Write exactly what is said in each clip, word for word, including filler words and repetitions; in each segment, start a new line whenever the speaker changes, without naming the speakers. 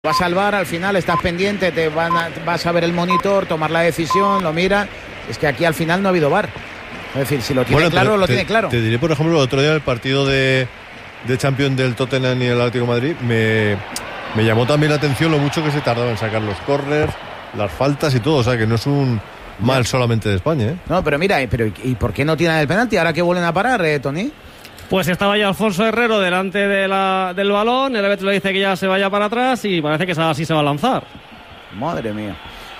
Vas a salvar, al final estás pendiente, te van a, vas a ver el monitor, tomar la decisión, lo mira. Es que aquí al final no ha habido V A R. Es decir, si lo tiene bueno, claro, lo
te,
tiene claro.
Te diré, por ejemplo, el otro día en el partido de, de Champions del Tottenham y el Atlético de Madrid, me, me llamó también la atención lo mucho que se tardaba en sacar los córners, las faltas y todo. O sea, que no es un mal solamente de España, ¿eh?
No, pero mira, pero ¿y por qué no tiran el penalti? Ahora que vuelven a parar, eh, Tony.
Pues estaba ya Alfonso Herrero delante de la, del balón, el árbitro le dice que ya se vaya para atrás y parece que así se va a lanzar.
Madre mía.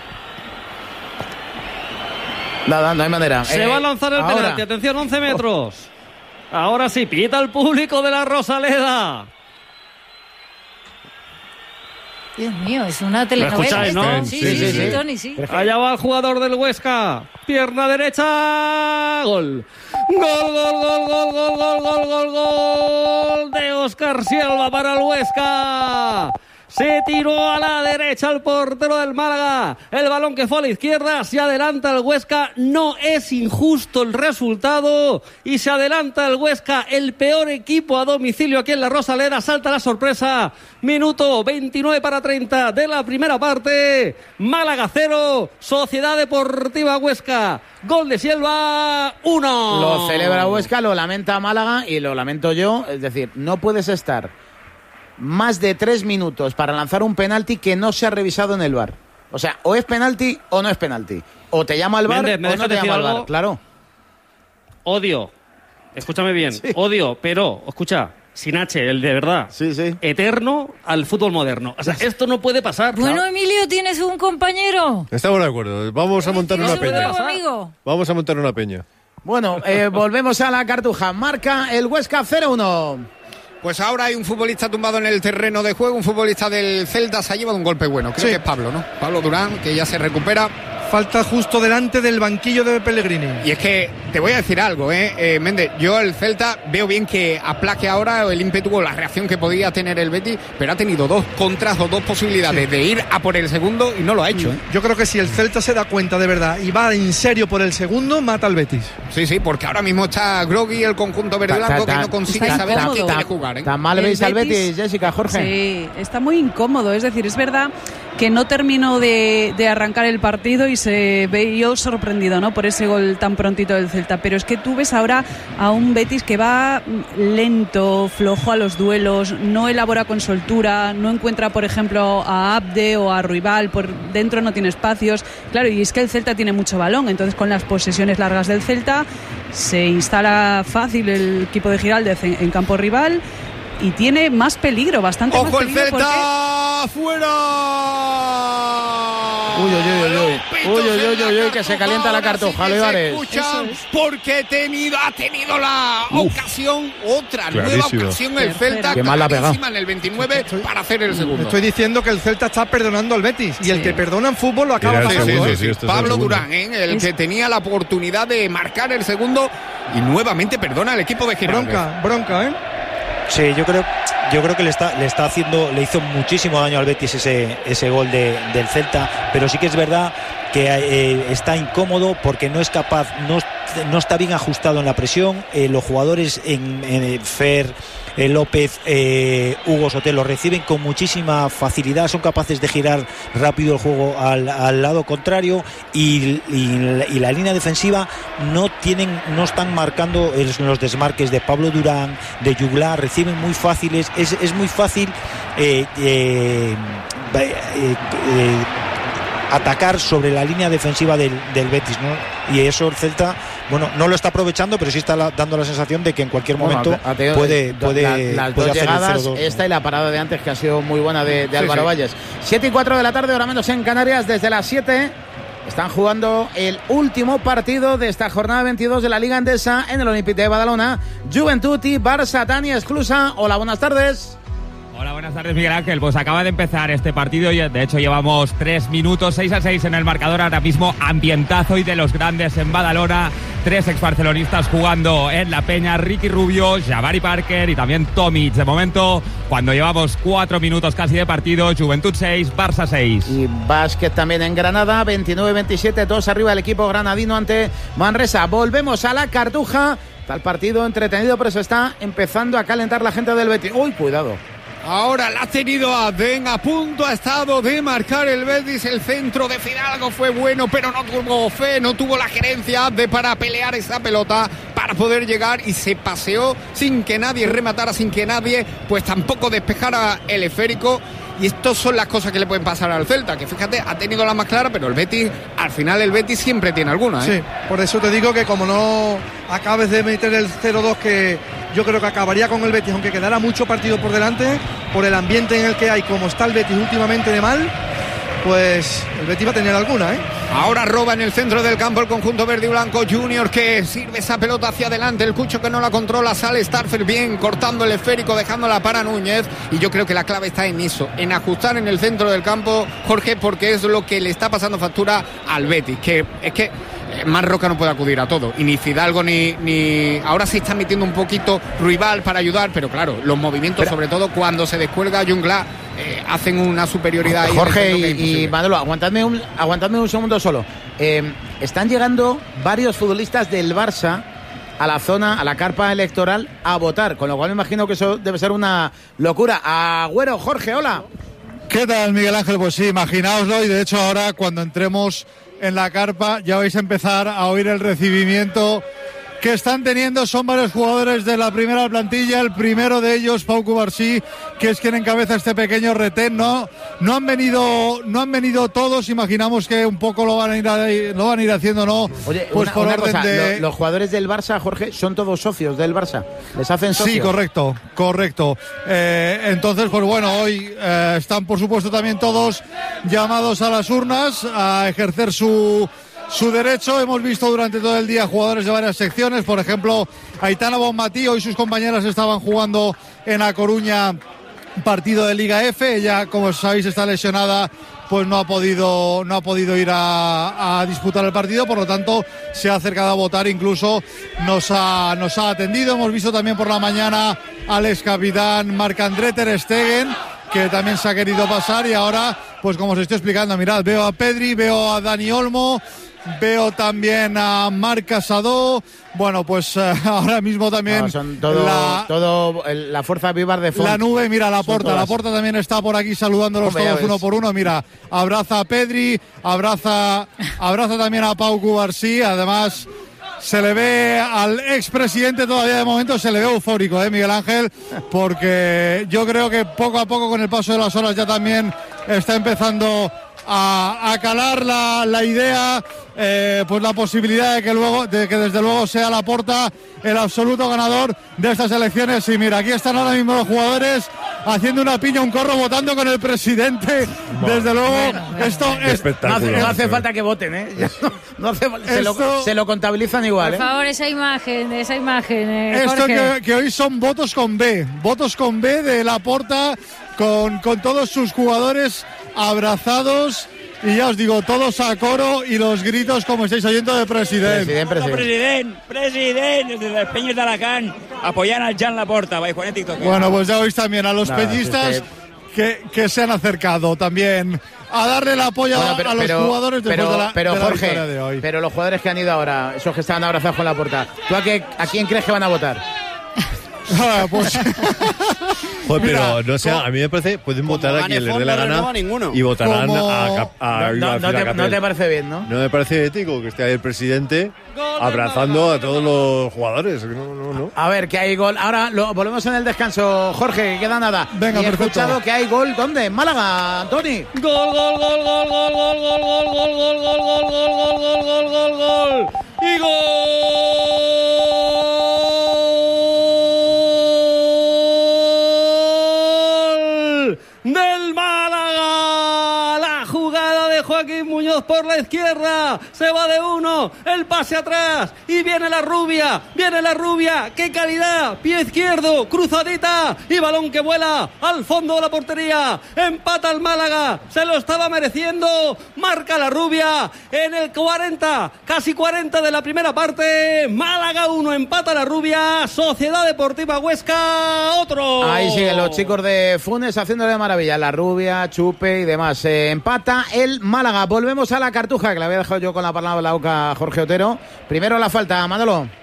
Nada, no hay manera.
Se eh, va a lanzar el ahora. penalti, atención, once metros. Oh. Ahora sí, pita el público de la Rosaleda.
Dios mío, es una telenovela.
¿Lo escucháis, no?
Sí, sí, sí, sí, sí, Tony, sí.
Allá va el jugador del Huesca. Pierna derecha. Gol. Gol, gol, gol, gol, gol, gol, gol, gol, gol de Óscar Silva para el Huesca. Se tiró a la derecha el portero del Málaga. El balón que fue a la izquierda. Se adelanta el Huesca. No es injusto el resultado. Y se adelanta el Huesca, el peor equipo a domicilio aquí en la Rosaleda. Salta la sorpresa. Minuto veintinueve para treinta de la primera parte. Málaga cero. Sociedad Deportiva Huesca. Gol de Silva, uno.
Lo celebra Huesca, lo lamenta Málaga y lo lamento yo. Es decir, no puedes estar más de tres minutos para lanzar un penalti que no se ha revisado en el V A R. O sea, o es penalti o no es penalti. O te llama el V A R Méndez, o no te llama el V A R. Claro.
Odio. Escúchame bien. Sí. Odio, pero, escucha, sin H, el de verdad.
Sí, sí.
Eterno al fútbol moderno. O sea, esto no puede pasar.
Bueno, ¿no? Emilio, ¿tienes un compañero?
Estamos de acuerdo. Vamos a montar una peña.
Amigo?
Vamos a montar una peña.
Bueno, eh, volvemos a la Cartuja. Marca el Huesca cero uno.
Pues ahora hay un futbolista tumbado en el terreno de juego, un futbolista del Celta se ha llevado un golpe bueno, creo sí. que es Pablo, ¿no? Pablo Durán, que ya se recupera.
Falta justo delante del banquillo de Pellegrini.
Y es que te voy a decir algo, ¿eh? eh Méndez, yo el Celta veo bien que aplaque ahora el ímpetu o la reacción que podía tener el Betis, pero ha tenido dos contras o dos posibilidades sí. de ir a por el segundo y no lo ha hecho, ¿eh?
Yo creo que si el Celta se da cuenta de verdad y va en serio por el segundo, mata al Betis.
Sí, sí, porque ahora mismo está groggy el conjunto verde blanco que no consigue saber a qué quiere jugar, ¿eh?
Tan mal
el
veis
Betis,
al Betis, Jessica, Jorge.
Sí, está muy incómodo, es decir, es verdad que no terminó de, de arrancar el partido y se vio sorprendido, ¿no?, por ese gol tan prontito del Celta, pero es que tú ves ahora a un Betis que va lento, flojo a los duelos, no elabora con soltura, no encuentra, por ejemplo, a Abde o a Ruibal, por dentro no tiene espacios, claro, y es que el Celta tiene mucho balón, entonces con las posesiones largas del Celta se instala fácil el equipo de Giraldez en, en campo rival y tiene más peligro, bastante
¡Ojo
más peligro.
¡Ojo el Celta!
Porque...
¡Fuera!
Uy, uy, uy, uy, uy, uy, uy, uy, que se calienta la Cartuja, Olivares.
Porque he tenido, ha tenido la Uf, ocasión, otra
clarísimo.
nueva ocasión el Celta,
que mal la pegado
en el veintinueve estoy, para hacer el segundo.
Estoy diciendo que el Celta está perdonando al Betis y sí. el que perdona en fútbol lo acaba pasando.
Sí, sí, sí, sí, Pablo Durán, ¿eh? el es... que tenía la oportunidad de marcar el segundo y nuevamente perdona al equipo de Giraldez.
Bronca, bronca, ¿eh?
Sí, yo creo, yo creo que le está, le está haciendo, le hizo muchísimo daño al Betis ese, ese gol de, del Celta, pero sí que es verdad que eh, está incómodo porque no es capaz, no, no está bien ajustado en la presión. Eh, los jugadores en, en Fer, eh, López, eh, Hugo Sotelo reciben con muchísima facilidad, son capaces de girar rápido el juego al, al lado contrario y, y, y la línea defensiva no tienen, no están marcando el, los desmarques de Pablo Durán, de Juglar, reciben muy fáciles, es, es muy fácil eh, eh, eh, eh, atacar sobre la línea defensiva del, del Betis, ¿no? Y eso el Celta, bueno, no lo está aprovechando, pero sí está la, dando la sensación de que en cualquier momento bueno, ateo, puede, puede,
la, las
puede
dos
hacer
llegadas,
el cero dos,
esta
¿no?
y la parada de antes, que ha sido muy buena de, de Álvaro sí, sí. Valles. siete y cuatro de la tarde, ahora menos en Canarias, desde las siete están jugando el último partido de esta jornada veintidós de la Liga Endesa en el Olímpic de Badalona. Juventud y Barça, Tania Esclusa. Hola, buenas tardes.
Hola, buenas tardes, Miguel Ángel. Pues acaba de empezar este partido y de hecho llevamos tres minutos, seis a seis en el marcador. Ahora mismo ambientazo y de los grandes en Badalona. Tres exbarcelonistas jugando en la Peña, Ricky Rubio, Jabari Parker y también Tomic. De momento, cuando llevamos cuatro minutos casi de partido, Juventud seis, Barça seis.
Y básquet también en Granada, veintinueve veintisiete, dos arriba el equipo granadino ante Manresa. Volvemos a la Cartuja. Está el partido entretenido, pero se está empezando a calentar la gente del Betis. ¡Uy, cuidado!
Ahora la ha tenido Adén, a punto ha estado de marcar el Betis. El centro de Fidalgo fue bueno, pero no tuvo fe, no tuvo la gerencia de para pelear esa pelota, para poder llegar, y se paseó sin que nadie rematara, sin que nadie pues tampoco despejara el esférico. Y estas son las cosas que le pueden pasar al Celta, que fíjate, ha tenido la más clara, pero el Betis, al final el Betis siempre tiene alguna, ¿eh?
Sí, por eso te digo que como no acabes de meter el cero dos, que yo creo que acabaría con el Betis, aunque quedara mucho partido por delante, por el ambiente en el que hay, como está el Betis últimamente de mal, pues el Betis va a tener alguna, ¿eh?
Ahora roba en el centro del campo el conjunto verde y blanco. Junior, que sirve esa pelota hacia adelante, el Cucho que no la controla, sale Starfer bien, cortando el esférico, dejándola para Núñez, y yo creo que la clave está en eso, en ajustar en el centro del campo, Jorge, porque es lo que le está pasando factura al Betis, que es que más Roca no puede acudir a todo, y ni Fidalgo ni, ni... ahora se está metiendo un poquito Ruibal para ayudar, pero claro, los movimientos, pero sobre todo cuando se descuelga Jungla, eh, hacen una superioridad ahí.
Jorge y, y Manolo, aguantadme un, aguantadme un segundo solo. Eh, están llegando varios futbolistas del Barça a la zona, a la carpa electoral, a votar, con lo cual me imagino que eso debe ser una locura. Agüero, Jorge, hola.
¿Qué tal, Miguel Ángel? Pues sí, imaginaoslo, y de hecho ahora cuando entremos en la carpa ya vais a empezar a oír el recibimiento que están teniendo. Son varios jugadores de la primera plantilla, el primero de ellos, Pau Cubarsí, que es quien encabeza este pequeño retén. No, no han venido, no han venido todos, imaginamos que un poco lo van a ir, a, lo van a ir haciendo, ¿no?
Oye,
pues
una,
por
una
orden
cosa,
de...
lo, los jugadores del Barça, Jorge, son todos socios del Barça, les hacen socios.
Sí, correcto, correcto. Eh, entonces, pues bueno, hoy eh, están por supuesto también todos llamados a las urnas a ejercer su su derecho. Hemos visto durante todo el día jugadores de varias secciones, por ejemplo, Aitana Bonmatí y sus compañeras estaban jugando en A Coruña partido de Liga F. Ella, como sabéis, está lesionada, pues no ha podido no ha podido ir a, a disputar el partido, por lo tanto se ha acercado a votar, incluso nos ha nos ha atendido. Hemos visto también por la mañana al ex capitán Marc-André ter Stegen, que también se ha querido pasar, y ahora, pues como os estoy explicando, mirad, veo a Pedri, veo a Dani Olmo, veo también a Marc Casado. Bueno, pues uh, ahora mismo también
no, son todo, la, todo el, la fuerza viva de Font.
La nube, mira, la Porta, la Porta también está por aquí saludándolos Hombre, todos uno por uno. Mira, abraza a Pedri, abraza, abraza también a Pau Cubarsí. Además, se le ve al expresidente todavía de momento, se le ve eufórico, ¿eh, Miguel Ángel? Porque yo creo que poco a poco, con el paso de las horas, ya también está empezando a, a calar la, la idea, eh, pues la posibilidad de que luego, de que desde luego sea Laporta el absoluto ganador de estas elecciones. Y mira, aquí están ahora mismo los jugadores haciendo una piña, un corro, votando con el presidente. Bueno, desde luego, bueno, bueno, esto es
no hace, no hace falta que voten, ¿eh? No, no hace, se, esto, lo, se lo contabilizan igual.
Por
¿eh?
favor, esa imagen, esa imagen. Eh,
esto que, que hoy son votos con B, votos con B de Laporta, con, con todos sus jugadores abrazados. Y ya os digo, todos a coro, y los gritos, como estáis oyendo, de president.
President, president. President, president, desde los Peños de Alacant, apoyant al Jan Laporta, Juan TikTok.
Bueno, pues ya oís también a los no, peñistas es que... Que, que se han acercado también a darle el apoyo bueno, pero, a los pero, jugadores después
pero,
de la,
pero,
de la
Jorge,
victoria de hoy.
Pero los jugadores que han ido ahora, esos que estaban abrazados con Laporta, ¿tú a, qué, a quién crees que van a votar?
Ah, pues...
Joder, pero no sé, a mí me parece, pueden votar a quien les dé la gana y votarán como... a, a, a,
no,
a,
no, te, no te parece bien, ¿no?
No me parece ético que esté ahí el presidente abrazando a todos los jugadores. No, no, no.
A ver, que hay gol. Ahora lo, volvemos en el descanso, Jorge, que queda nada.
Venga,
y he
perfecto.
escuchado que hay gol, ¿dónde? En Málaga, Tony.
Gol, gol, gol, gol, gol, gol, gol, gol, gol, gol, gol, gol, gol, gol, gol, gol, gol. Y gol del Málaga. La jugada de Joaquín Muñoz por la izquierda, se va de uno, el pase atrás y viene la rubia, viene la rubia, qué calidad, pie izquierdo, cruzadita y balón que vuela al fondo de la portería. Empata el Málaga, se lo estaba mereciendo, marca la rubia en el cuarenta, casi cuarenta de la primera parte. Málaga uno, empata la rubia. Sociedad Deportiva Huesca otro.
Ahí siguen los chicos de Funes haciéndole maravilla, la rubia, Chupe y demás. Eh, empata el Málaga. Volvemos a la Cartuja, que la había dejado yo con la palabra de la boca a Jorge Otero. Primero la falta, Manolo.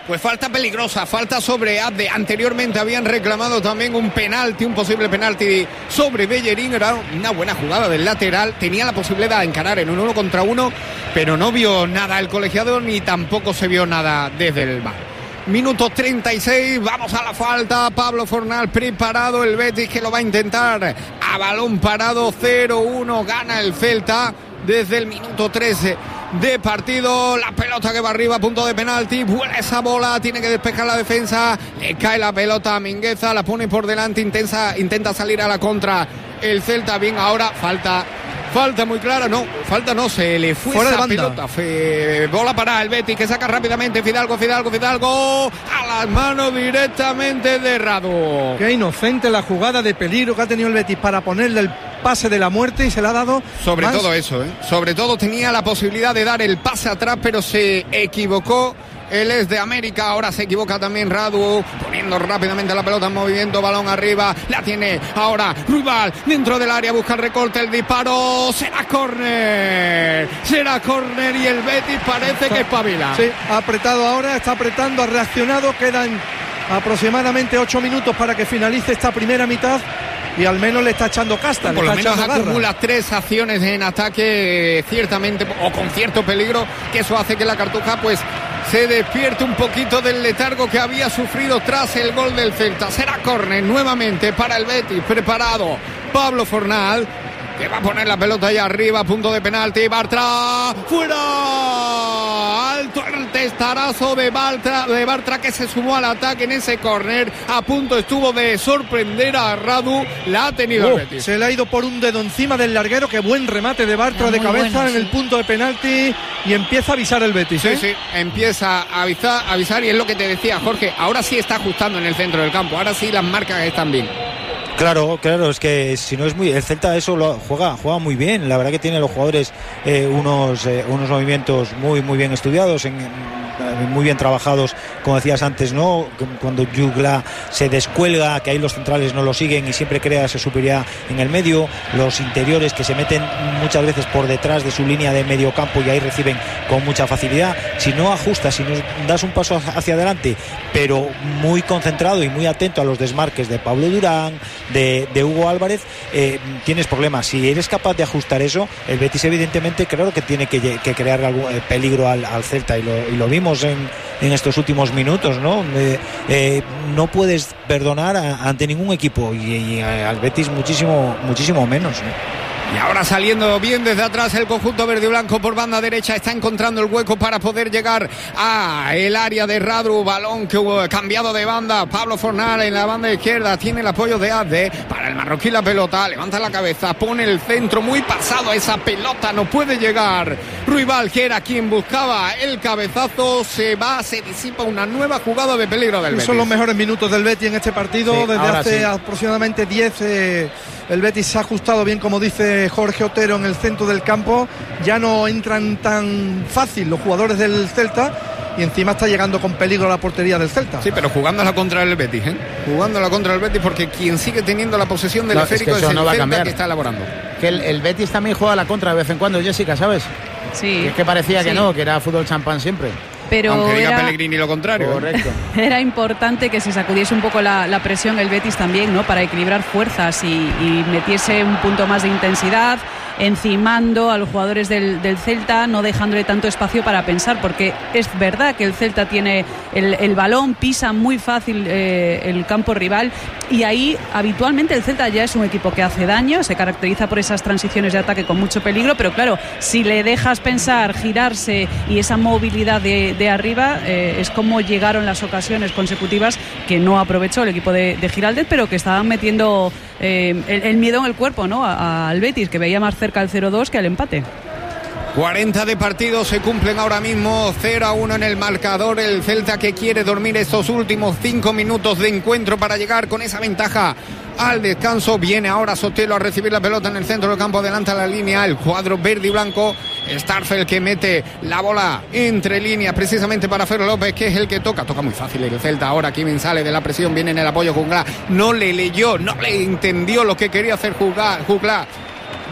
Pues falta peligrosa, falta sobre Abde. Anteriormente habían reclamado también un penalti, un posible penalti sobre Bellerín. Era una buena jugada del lateral. Tenía la posibilidad de encarar en un uno contra uno, pero no vio nada el colegiado ni tampoco se vio nada desde el V A R. Minuto treinta y seis, vamos a la falta. Pablo Fornal preparado, el Betis que lo va a intentar. A balón parado, cero uno, gana el Celta desde el minuto trece de partido. La pelota que va arriba, punto de penalti, vuela esa bola, tiene que despejar la defensa, le cae la pelota a Mingueza, la pone por delante, intensa, intenta salir a la contra el Celta. Bien, ahora falta falta muy clara, no, falta no, se le fue
fuera
esa
de
pelota. Fe, bola para el Betis que saca rápidamente Fidalgo, Fidalgo, Fidalgo a las manos directamente de Radu.
Qué inocente la jugada de peligro que ha tenido el Betis para ponerle el pase de la muerte y se le ha dado
sobre
más.
todo eso, ¿eh? Sobre todo tenía la posibilidad de dar el pase atrás, pero se equivocó. Él es de América, ahora se equivoca también Radu, poniendo rápidamente la pelota en movimiento, balón arriba, la tiene ahora Ruibal, dentro del área, busca el recorte, el disparo, será córner, será córner y el Betis parece que espabila.
Sí, ha apretado ahora, está apretando, ha reaccionado, quedan aproximadamente ocho minutos para que finalice esta primera mitad. Y al menos le está echando casta.
Por
le
lo
está
menos acumula
garra.
tres acciones en ataque, ciertamente, o con cierto peligro, que eso hace que la Cartuja pues se despierte un poquito del letargo que había sufrido tras el gol del Celta. Será córner nuevamente para el Betis, preparado Pablo Fornal, que va a poner la pelota allá arriba, punto de penalti, Bartra, fuera, alto el testarazo de Bartra, de Bartra que se sumó al ataque en ese córner, a punto estuvo de sorprender a Radu, la ha tenido
Oh,
el Betis.
se le ha ido por un dedo encima del larguero, qué buen remate de Bartra de cabeza
bueno,
en
sí.
el punto de penalti y empieza a avisar el Betis.
Sí,
¿eh?
sí, empieza a avisar, a avisar y es lo que te decía Jorge, ahora sí está ajustando en el centro del campo, ahora sí las marcas están bien.
Claro, claro, es que si no es muy... El Celta eso lo juega, juega muy bien. La verdad que tiene los jugadores eh, unos, eh, unos movimientos muy, muy bien estudiados, en, muy bien trabajados, como decías antes, ¿no? Cuando Jugla se descuelga, que ahí los centrales no lo siguen y siempre crea esa superioridad en el medio, los interiores que se meten muchas veces por detrás de su línea de medio campo y ahí reciben con mucha facilidad. Si no ajustas, si no das un paso hacia adelante, pero muy concentrado y muy atento a los desmarques de Pablo Durán, de, de Hugo Álvarez, eh, tienes problemas. Si eres capaz de ajustar eso, el Betis evidentemente creo que tiene que, que crear algún peligro al, al Celta y lo, y lo vimos en, en estos últimos minutos, ¿no? Eh, eh, no puedes perdonar a, ante ningún equipo y, y al Betis muchísimo, muchísimo menos, ¿no?
Y ahora saliendo bien desde atrás el conjunto verde y blanco por banda derecha, está encontrando el hueco para poder llegar a el área de Radu, balón que hubo cambiado de banda, Pablo Fornal en la banda izquierda, tiene el apoyo de Abde, para el marroquí la pelota, levanta la cabeza, pone el centro muy pasado a esa pelota, no puede llegar Ruibal, que era quien buscaba el cabezazo, se va, se disipa una nueva jugada de peligro del Betis.
Son los mejores minutos del Betis en este partido,
Sí,
desde hace
sí.
aproximadamente diez. Eh, el Betis se ha ajustado bien, como dice Jorge Otero, en el centro del campo. Ya no entran tan fácil los jugadores del Celta y encima está llegando con peligro a la portería del Celta.
Sí, pero jugándola contra el Betis, ¿eh? Jugándola contra el Betis, porque quien sigue teniendo la posesión del
No,
esférico
es que
es,
eso
el
no va a
Celta
cambiar.
que está elaborando.
Que el, el Betis también juega a la contra de vez en cuando, Jessica, ¿sabes?
Sí.
Y es que parecía que
Sí.
no, que era fútbol champán siempre.
Pero
Aunque diga
era,
Pellegrini lo contrario.
Correcto.
era importante que se sacudiese un poco la, la presión el Betis también, ¿no? Para equilibrar fuerzas y, y metiese un punto más de intensidad, encimando a los jugadores del, del Celta, no dejándole tanto espacio para pensar, porque es verdad que el Celta tiene el, el balón, pisa muy fácil eh, el campo rival y ahí habitualmente el Celta ya es un equipo que hace daño, se caracteriza por esas transiciones de ataque con mucho peligro, pero claro, si le dejas pensar, girarse y esa movilidad de, de arriba, eh, es como llegaron las ocasiones consecutivas que no aprovechó el equipo de, de Giraldez, pero que estaban metiendo eh, el, el miedo en el cuerpo, ¿no? A- al Betis, que veía más cerca el cero dos que al empate.
cuarenta de partido se cumplen ahora mismo, cero a uno en el marcador. El Celta que quiere dormir estos últimos cinco minutos de encuentro para llegar con esa ventaja al descanso. Viene ahora Sotelo a recibir la pelota en el centro del campo, adelanta la línea el cuadro verde y blanco. Starfel que mete la bola entre líneas precisamente para Fer López, que es el que toca, toca muy fácil el Celta. Ahora Kimin sale de la presión, viene en el apoyo Jugla, no le leyó, no le entendió lo que quería hacer Jugla.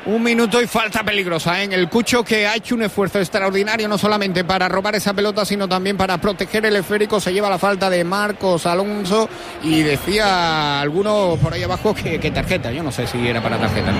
Un minuto y falta peligrosa, ¿eh? En el Cucho, que ha hecho un esfuerzo extraordinario no solamente para robar esa pelota, sino también para proteger el esférico. Se lleva la falta de Marcos Alonso y decía alguno por ahí abajo que, que tarjeta. Yo no sé si era para tarjeta, ¿no?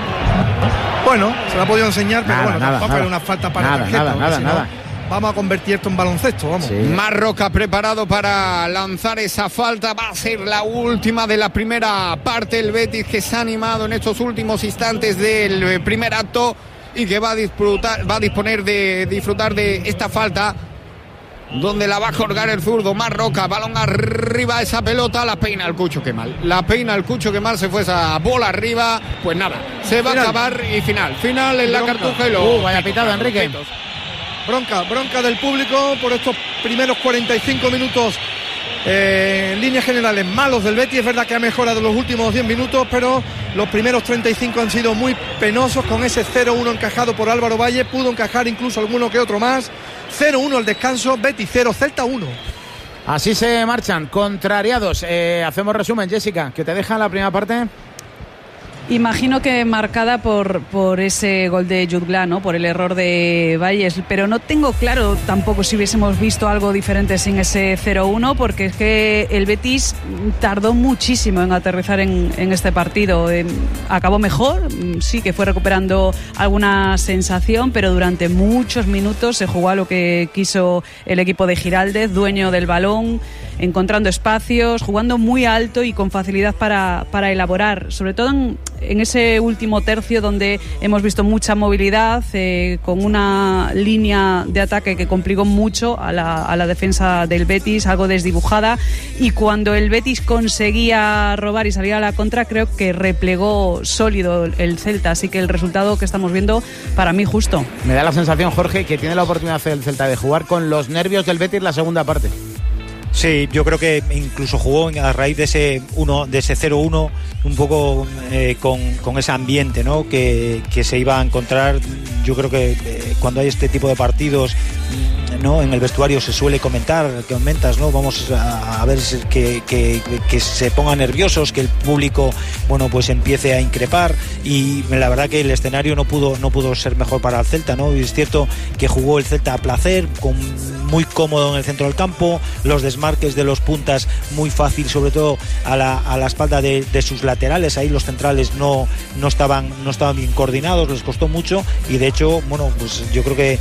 Bueno, se la ha podido enseñar, pero
nada,
bueno,
nada,
tampoco
nada.
era una falta para
Nada,
tarjeta.
nada, nada,
si no,
nada.
Vamos a convertir esto en baloncesto, vamos.
Sí.
Marroca preparado para lanzar esa falta. Va a ser la última de la primera parte. El Betis, que se ha animado en estos últimos instantes del primer acto y que va a disfrutar, va a disponer de disfrutar de esta falta, donde la va a colgar el zurdo Marroca. Balón arriba, esa pelota la peina el Cucho Kemal. La peina el Cucho Kemal, se fue esa bola arriba. Pues nada, se va final. a acabar y final. Final en la Cartuja y lo...
Uh, vaya pitado, Enrique.
Bronca, bronca del público por estos primeros cuarenta y cinco minutos, eh, en líneas generales malos del Betis. Es verdad que ha mejorado los últimos diez minutos, pero los primeros treinta y cinco han sido muy penosos, con ese cero uno encajado por Álvaro Valle. Pudo encajar incluso alguno que otro más. cero uno al descanso, Betis cero, Celta uno.
Así se marchan, contrariados. Eh, hacemos resumen, Jessica, que te deja la primera parte.
Imagino que marcada por, por ese gol de Jutgla, ¿no? Por el error de Valles, pero no tengo claro tampoco si hubiésemos visto algo diferente sin ese cero uno, porque es que el Betis tardó muchísimo en aterrizar en, en este partido. Eh, acabó mejor, sí que fue recuperando alguna sensación, pero durante muchos minutos se jugó a lo que quiso el equipo de Giraldez, dueño del balón, encontrando espacios, jugando muy alto y con facilidad para, para elaborar, sobre todo en, en ese último tercio donde hemos visto mucha movilidad, eh, con una línea de ataque que complicó mucho a la, a la defensa del Betis, algo desdibujada, y cuando el Betis conseguía robar y salir a la contra, creo que replegó sólido el Celta, así que el resultado que estamos viendo, para mí, justo.
Me da la sensación, Jorge, que tiene la oportunidad el Celta de jugar con los nervios del Betis la segunda parte.
Sí, yo creo que incluso jugó a raíz de ese uno, de ese cero uno, un poco eh, con, con ese ambiente, ¿no? que, que se iba a encontrar. Yo creo que eh, cuando hay este tipo de partidos, ¿no? En el vestuario se suele comentar, que comentas, ¿no? Vamos a, a ver que, que, que se pongan nerviosos, que el público, bueno, pues empiece a increpar, y la verdad que el escenario no pudo no pudo ser mejor para el Celta, ¿no? Y es cierto que jugó el Celta a placer, con muy cómodo en el centro del campo, los desmarques de los puntas muy fácil, sobre todo a la, a la espalda de, de sus laterales. Ahí los centrales no, no estaban no estaban bien coordinados, les costó mucho, y de hecho, bueno, pues yo creo que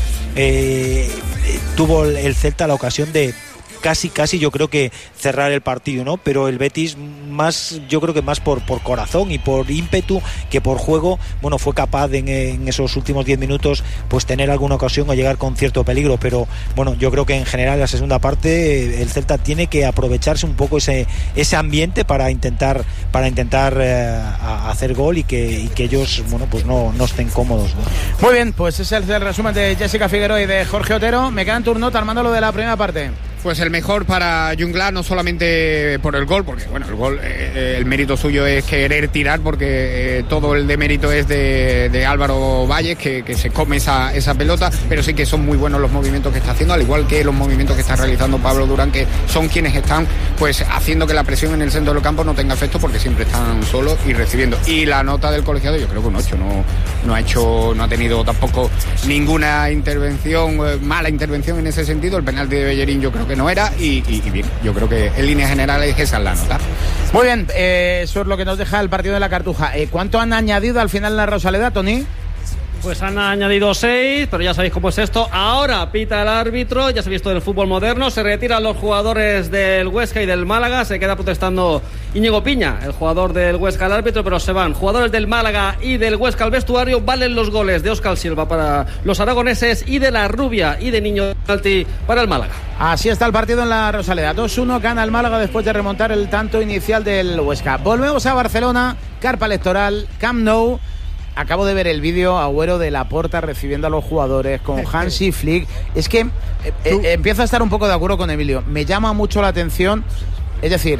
eh, tuvo el Celta la ocasión de casi casi yo creo que cerrar el partido, ¿no? Pero el Betis, más yo creo que más por, por corazón y por ímpetu que por juego, bueno, fue capaz de en, en esos últimos diez minutos pues tener alguna ocasión o llegar con cierto peligro, pero bueno, yo creo que en general la segunda parte el Celta tiene que aprovecharse un poco ese ese ambiente para intentar para intentar eh, hacer gol y que, y que ellos, bueno, pues no, no estén cómodos, ¿no?
Muy bien, pues ese es el resumen de Jessica Figueroa y de Jorge Otero. Me quedan turno Armando lo de la primera parte.
Pues el mejor para Jutgla, no solamente por el gol, porque bueno, el gol, eh, el mérito suyo es querer tirar, porque eh, todo el demérito es de, de Álvaro Valles, que, que se come esa, esa pelota, pero sí que son muy buenos los movimientos que está haciendo, al igual que los movimientos que está realizando Pablo Durán, que son quienes están pues haciendo que la presión en el centro del campo no tenga efecto, porque siempre están solos y recibiendo. Y la nota del colegiado, yo creo que un ocho, no, no ha hecho, no ha tenido tampoco ninguna intervención, eh, mala intervención en ese sentido. El penalti de Bellerín yo creo que no era, y, y, y bien, yo creo que en líneas generales esa es la nota.
Muy bien, eh, eso es lo que nos deja el partido de la Cartuja. Eh, ¿Cuánto han añadido al final en la Rosaleda, Tony?
Pues han añadido seis, pero ya sabéis cómo es esto. Ahora pita el árbitro, ya se ha visto en el fútbol moderno, se retiran los jugadores del Huesca y del Málaga, se queda protestando Íñigo Piña, el jugador del Huesca al árbitro, pero se van jugadores del Málaga y del Huesca al vestuario. Valen los goles de Óscar Silva para los aragoneses y de La Rubia y de Niño Alti para el Málaga.
Así está el partido en la Rosaleda. dos uno gana el Málaga después de remontar el tanto inicial del Huesca. Volvemos a Barcelona, carpa electoral, Camp Nou. Acabo de ver el vídeo, Agüero, de Laporta recibiendo a los jugadores con Hansi Flick. Es que eh, eh, empiezo a estar un poco de acuerdo con Emilio. Me llama mucho la atención. Es decir,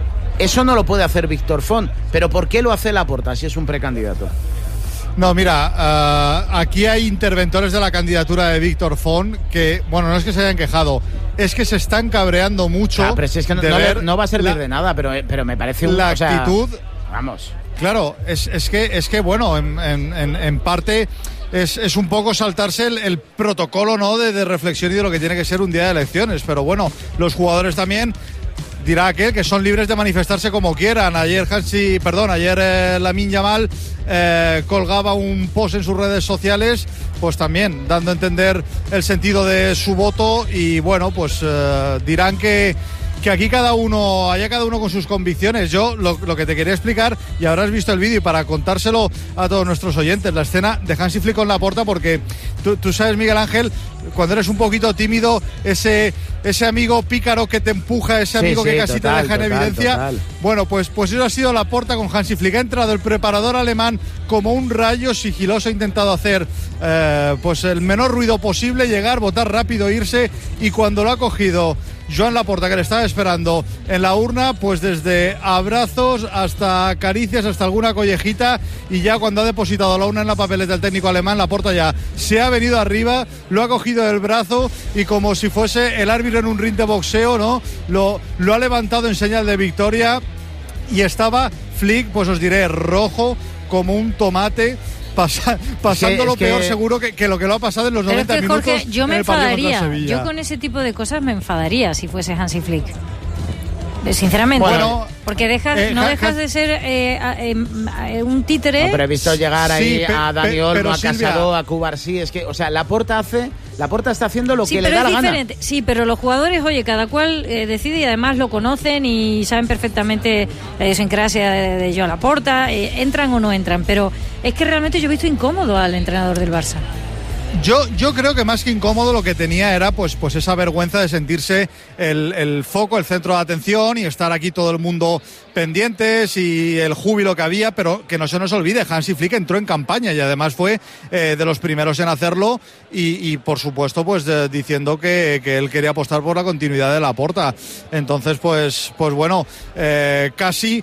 eso no lo puede hacer Víctor Font. Pero ¿por qué lo hace Laporta si es un precandidato?
No, mira, uh, aquí hay interventores de la candidatura de Víctor Font que, bueno, no es que se hayan quejado, es que se están cabreando mucho.
Ah, pero si es que no, no, no va a servir la, de nada, pero, pero me parece un...
La
o sea,
actitud...
Vamos.
Claro, es, es que es que bueno, en, en, en parte es, es un poco saltarse el, el protocolo, ¿no? De, de reflexión y de lo que tiene que ser un día de elecciones. Pero bueno, los jugadores también, dirá aquel, que son libres de manifestarse como quieran. Ayer Hansi, perdón, ayer eh, Lamine Yamal eh, colgaba un post en sus redes sociales, pues también dando a entender el sentido de su voto y bueno, pues eh, dirán que que aquí cada uno, haya cada uno con sus convicciones. Yo lo, lo que te quería explicar, y habrás visto el vídeo y para contárselo a todos nuestros oyentes, la escena de Hansi Flick con Laporta, porque tú, tú sabes, Miguel Ángel, cuando eres un poquito tímido, ese, ese amigo pícaro que te empuja, ese amigo sí, sí, que casi total, te deja en total, evidencia. Total. Bueno, pues, pues eso ha sido Laporta con Hansi Flick. Ha entrado el preparador alemán como un rayo sigiloso, ha intentado hacer eh, pues el menor ruido posible, llegar, votar rápido, irse, y cuando lo ha cogido Joan Laporta, que le estaba esperando en la urna, pues desde abrazos hasta caricias, hasta alguna collejita, y ya cuando ha depositado la urna en la papeleta el técnico alemán, Laporta ya se ha venido arriba, lo ha cogido del brazo y como si fuese el árbitro en un ring de boxeo, ¿no? Lo, lo ha levantado en señal de victoria y estaba Flick, pues os diré, rojo como un tomate. Pasa, pasando lo peor que... seguro que, que lo que lo ha pasado en los noventa
es que,
minutos.
Jorge, yo me enfadaría. Yo con ese tipo de cosas me enfadaría si fuese Hansi Flick. Sinceramente, bueno, porque dejas, eh, no dejas de ser eh, eh, un títere.
No, pero he visto llegar ahí
sí, pe,
a Dani
pe,
Olmo, a
Silvia,
Casado, a Cubarsí. Es que, o sea, Laporta hace, Laporta está haciendo lo
sí,
que le da la
diferente.
gana.
Sí, pero los jugadores, oye, cada cual eh, decide y además lo conocen y saben perfectamente la idiosincrasia de, de Joan Laporta, eh, entran o no entran. Pero es que realmente yo he visto incómodo al entrenador del Barça.
Yo, yo creo que más que incómodo lo que tenía era pues, pues esa vergüenza de sentirse el, el foco, el centro de atención y estar aquí todo el mundo pendientes y el júbilo que había, pero que no se nos olvide, Hansi Flick entró en campaña y además fue eh, de los primeros en hacerlo y, y por supuesto pues de, diciendo que, que él quería apostar por la continuidad de Laporta. Entonces pues, pues bueno, eh, casi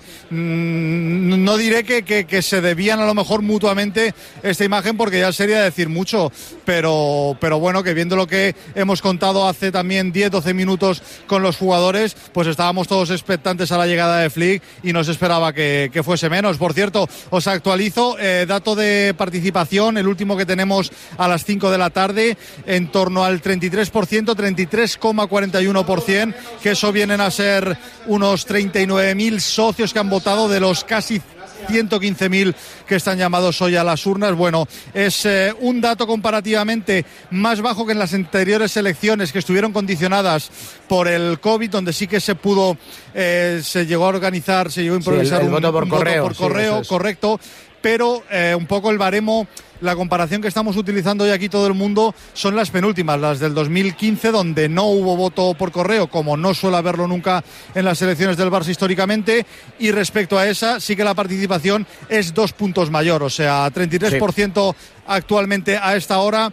mmm, no diré que, que, que se debían a lo mejor mutuamente esta imagen porque ya sería decir mucho. Pero, pero bueno, que viendo lo que hemos contado hace también diez doce minutos con los jugadores, pues estábamos todos expectantes a la llegada de Flick y no se esperaba que, que fuese menos. Por cierto, os actualizo, eh, dato de participación, el último que tenemos a las cinco de la tarde, en torno al treinta y tres por ciento, treinta y tres coma cuarenta y uno por ciento, que eso vienen a ser unos treinta y nueve mil socios que han votado de los casi ciento quince mil que están llamados hoy a las urnas. Bueno, es eh, un dato comparativamente más bajo que en las anteriores elecciones que estuvieron condicionadas por el COVID, donde sí que se pudo, eh, se llegó a organizar, se llegó a improvisar
sí, el, el
un,
voto por
un
correo,
voto por correo,
sí,
correcto, pero eh, un poco el baremo, la comparación que estamos utilizando hoy aquí todo el mundo son las penúltimas, las del dos mil quince, donde no hubo voto por correo, como no suele haberlo nunca en las elecciones del Barça históricamente, y respecto a esa sí que la participación es dos puntos mayor, o sea, treinta y tres por ciento sí. Actualmente a esta hora,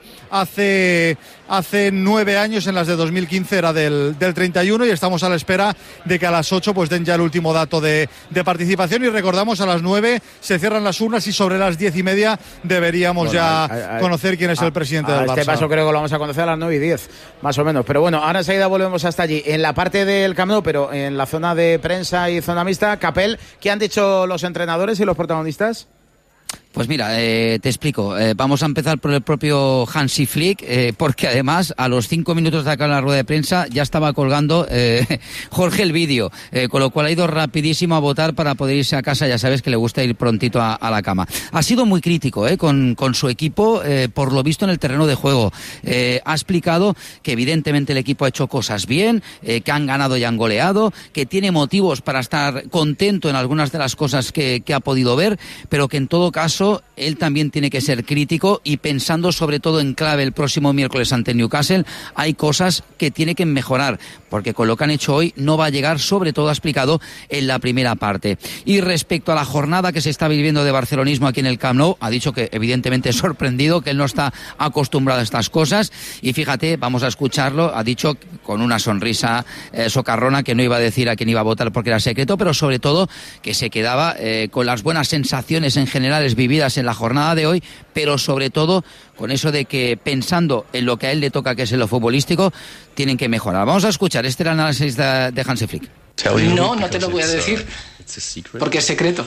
hace, hace nueve años en las de dos mil quince era del, del treinta y uno y estamos a la espera de que a las ocho pues den ya el último dato de, de participación y recordamos a las nueve se cierran las urnas y sobre las diez y media deberíamos bueno, ya a, a, conocer quién es a, el presidente
a
del Barça.
Este paso creo que lo vamos a conocer a las nueve y diez, más o menos, pero bueno, ahora enseguida volvemos hasta allí, en la parte del Camp Nou, pero en la zona de prensa y zona mixta. Capel, ¿qué han dicho los entrenadores y los protagonistas?
Pues mira, eh, te explico. Eh, vamos a empezar por el propio Hansi Flick, eh, porque además a los cinco minutos de acabar la rueda de prensa ya estaba colgando eh, Jorge el vídeo, eh, con lo cual ha ido rapidísimo a votar para poder irse a casa. Ya sabes que le gusta ir prontito a, a la cama. Ha sido muy crítico eh, con, con su equipo, eh, por lo visto en el terreno de juego. Eh, ha explicado que evidentemente el equipo ha hecho cosas bien, eh, que han ganado y han goleado, que tiene motivos para estar contento en algunas de las cosas que, que ha podido ver, pero que en todo caso él también tiene que ser crítico y pensando sobre todo en clave el próximo miércoles ante Newcastle, hay cosas que tiene que mejorar, porque con lo que han hecho hoy no va a llegar, sobre todo ha explicado en la primera parte. Y respecto a la jornada que se está viviendo de barcelonismo aquí en el Camp Nou, ha dicho que evidentemente es sorprendido, que él no está acostumbrado a estas cosas, y fíjate, vamos a escucharlo, ha dicho con una sonrisa eh, socarrona que no iba a decir a quién iba a votar porque era secreto, pero sobre todo que se quedaba eh, con las buenas sensaciones en generales vividas en la jornada de hoy, pero sobre todo con eso de que pensando en lo que a él le toca, que es en lo futbolístico, tienen que mejorar. Vamos a escuchar este análisis de, de Hansi Flick.
No, no te lo voy a decir porque es secreto.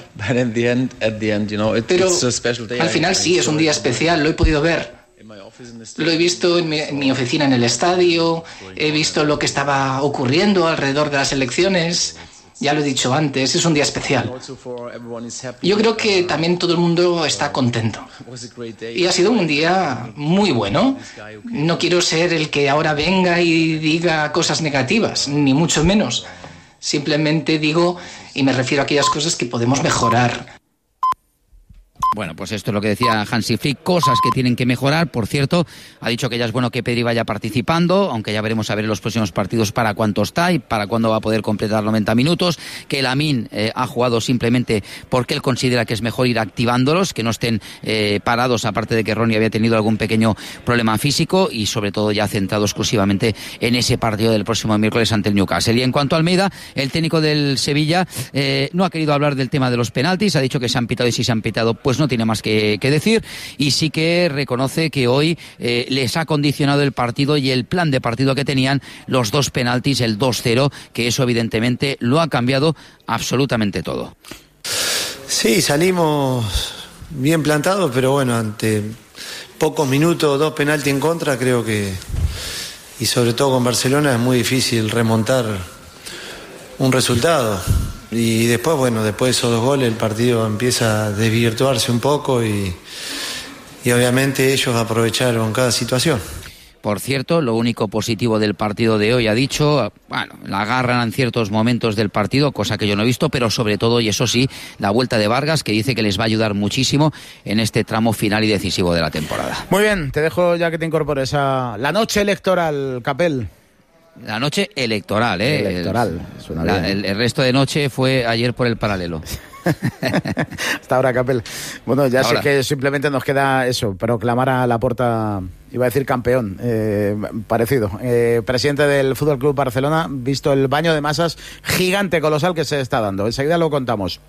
Pero al final sí, es un día especial, lo he podido ver. Lo he visto en mi, en mi oficina en el estadio, he visto lo que estaba ocurriendo alrededor de las elecciones. Ya lo he dicho antes, es un día especial. Yo creo que también todo el mundo está contento. Y ha sido un día muy bueno. No quiero ser el que ahora venga y diga cosas negativas, ni mucho menos. Simplemente digo, y me refiero a aquellas cosas que podemos mejorar.
Bueno, pues esto es lo que decía Hansi Flick, cosas que tienen que mejorar. Por cierto, ha dicho que ya es bueno que Pedri vaya participando, aunque ya veremos a ver en los próximos partidos para cuánto está y para cuándo va a poder completar noventa minutos, que Lamine eh, ha jugado simplemente porque él considera que es mejor ir activándolos, que no estén eh, parados, aparte de que Ronnie había tenido algún pequeño problema físico, y sobre todo ya centrado exclusivamente en ese partido del próximo miércoles ante el Newcastle. Y en cuanto a Almeida, el técnico del Sevilla eh, no ha querido hablar del tema de los penaltis, ha dicho que se han pitado y si se han pitado pues no tiene más que, que decir, y sí que reconoce que hoy eh, les ha condicionado el partido y el plan de partido que tenían los dos penaltis, el dos cero, que eso evidentemente lo ha cambiado absolutamente todo.
Sí, salimos bien plantados, pero bueno, ante pocos minutos, dos penaltis en contra, creo que, y sobre todo con Barcelona, es muy difícil remontar un resultado. Y después, bueno, después de esos dos goles el partido empieza a desvirtuarse un poco y, y obviamente ellos aprovecharon cada situación.
Por cierto, lo único positivo del partido de hoy, ha dicho, bueno, la agarran en ciertos momentos del partido, cosa que yo no he visto, pero sobre todo, y eso sí, la vuelta de Vargas, que dice que les va a ayudar muchísimo en este tramo final y decisivo de la temporada.
Muy bien, te dejo ya que te incorpores a la noche electoral, Capel.
La noche electoral, ¿eh?
Electoral.
El, la, el, el resto de noche fue ayer por el paralelo.
Hasta ahora, Capel. Bueno, ya
ahora.
sé que simplemente nos queda eso, proclamar a Laporta, iba a decir campeón, eh, parecido. Eh, presidente del Fútbol Club Barcelona, visto el baño de masas gigante, colosal que se está dando. Enseguida lo contamos.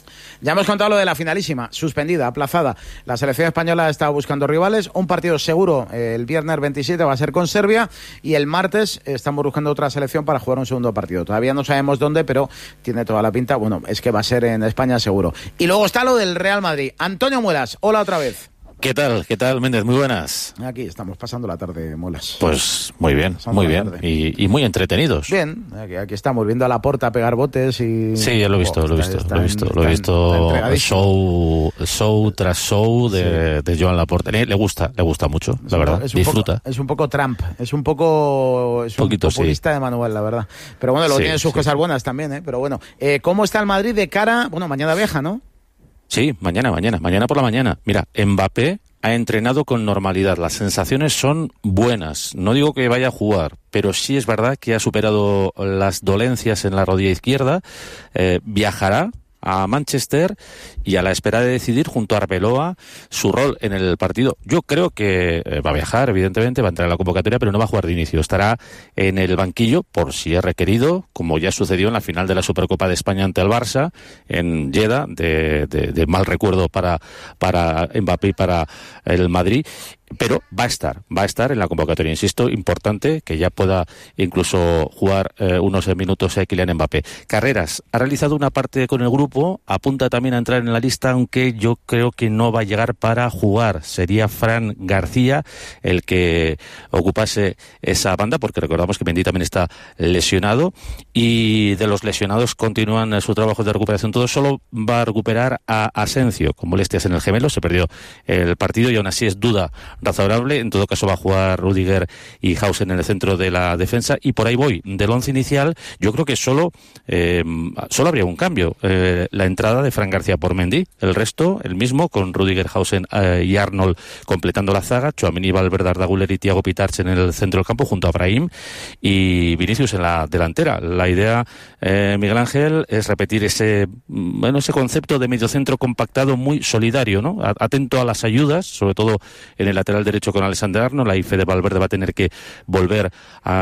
Ya hemos contado lo de la finalísima, suspendida, aplazada. La selección española está buscando rivales. Un partido seguro eh, el viernes veintisiete va a ser con Serbia, y el martes estamos buscando otra selección para jugar un segundo partido. Todavía no sabemos dónde, pero tiene toda la pinta. Bueno, es que va a ser en España seguro. Y luego está lo del Real Madrid. Antonio Muelas, hola otra vez.
¿Qué tal? ¿Qué tal, Méndez? Muy buenas.
Aquí estamos pasando la tarde, Muelas.
Pues muy bien, pasando muy bien. Y, y muy entretenidos.
Bien, aquí, aquí estamos viendo a Laporta a pegar botes y...
Sí, ya lo he visto, oh, lo he visto, está, lo he visto. Lo he visto, lo he visto show, show tras show de, sí. de Joan Laporta. Le gusta, le gusta mucho, es la verdad.
Es
Disfruta.
Poco, es un poco Trump, es un poco... Es un Poquito, populista sí. de Manuel, la verdad. Pero bueno, luego sí, tiene sus sí. cosas buenas también, ¿eh? Pero bueno, eh, ¿cómo está el Madrid de cara... Bueno, mañana viaja, ¿no?
Sí, mañana, mañana, mañana por la mañana. Mira, Mbappé ha entrenado con normalidad, las sensaciones son buenas, no digo que vaya a jugar, pero sí es verdad que ha superado las dolencias en la rodilla izquierda, eh, viajará a Manchester y a la espera de decidir junto a Arbeloa su rol en el partido. Yo creo que va a viajar, evidentemente, va a entrar en la convocatoria, pero no va a jugar de inicio. Estará en el banquillo por si es requerido, como ya sucedió en la final de la Supercopa de España ante el Barça, en Lleida, de, de, de mal recuerdo para, para Mbappé y para el Madrid. Pero va a estar, va a estar en la convocatoria, insisto, importante que ya pueda incluso jugar eh, unos minutos a Kylian Mbappé. Carreras, ha realizado una parte con el grupo, apunta también a entrar en la lista, aunque yo creo que no va a llegar para jugar. Sería Fran García el que ocupase esa banda, porque recordamos que Mendy también está lesionado, y de los lesionados continúan su trabajo de recuperación. Todo solo va a recuperar a Asensio, con molestias en el gemelo, se perdió el partido y aún así es duda razonable. En todo caso va a jugar Rüdiger y Hausen en el centro de la defensa, y por ahí voy. Del once inicial yo creo que solo eh, solo habría un cambio, eh, la entrada de Fran García por Mendy, el resto el mismo, con Rüdiger, Hausen eh, y Arnold completando la zaga, Tchouaméni, Valverde, Arda Güler y Thiago Pitarch en el centro del campo junto a Brahim y Vinicius en la delantera. La idea, eh, Miguel Ángel, es repetir ese bueno ese concepto de mediocentro compactado muy solidario, ¿no? Atento a las ayudas, sobre todo en el lateral lateral derecho con Alexander Arnold. Ahí Fede Valverde va a tener que volver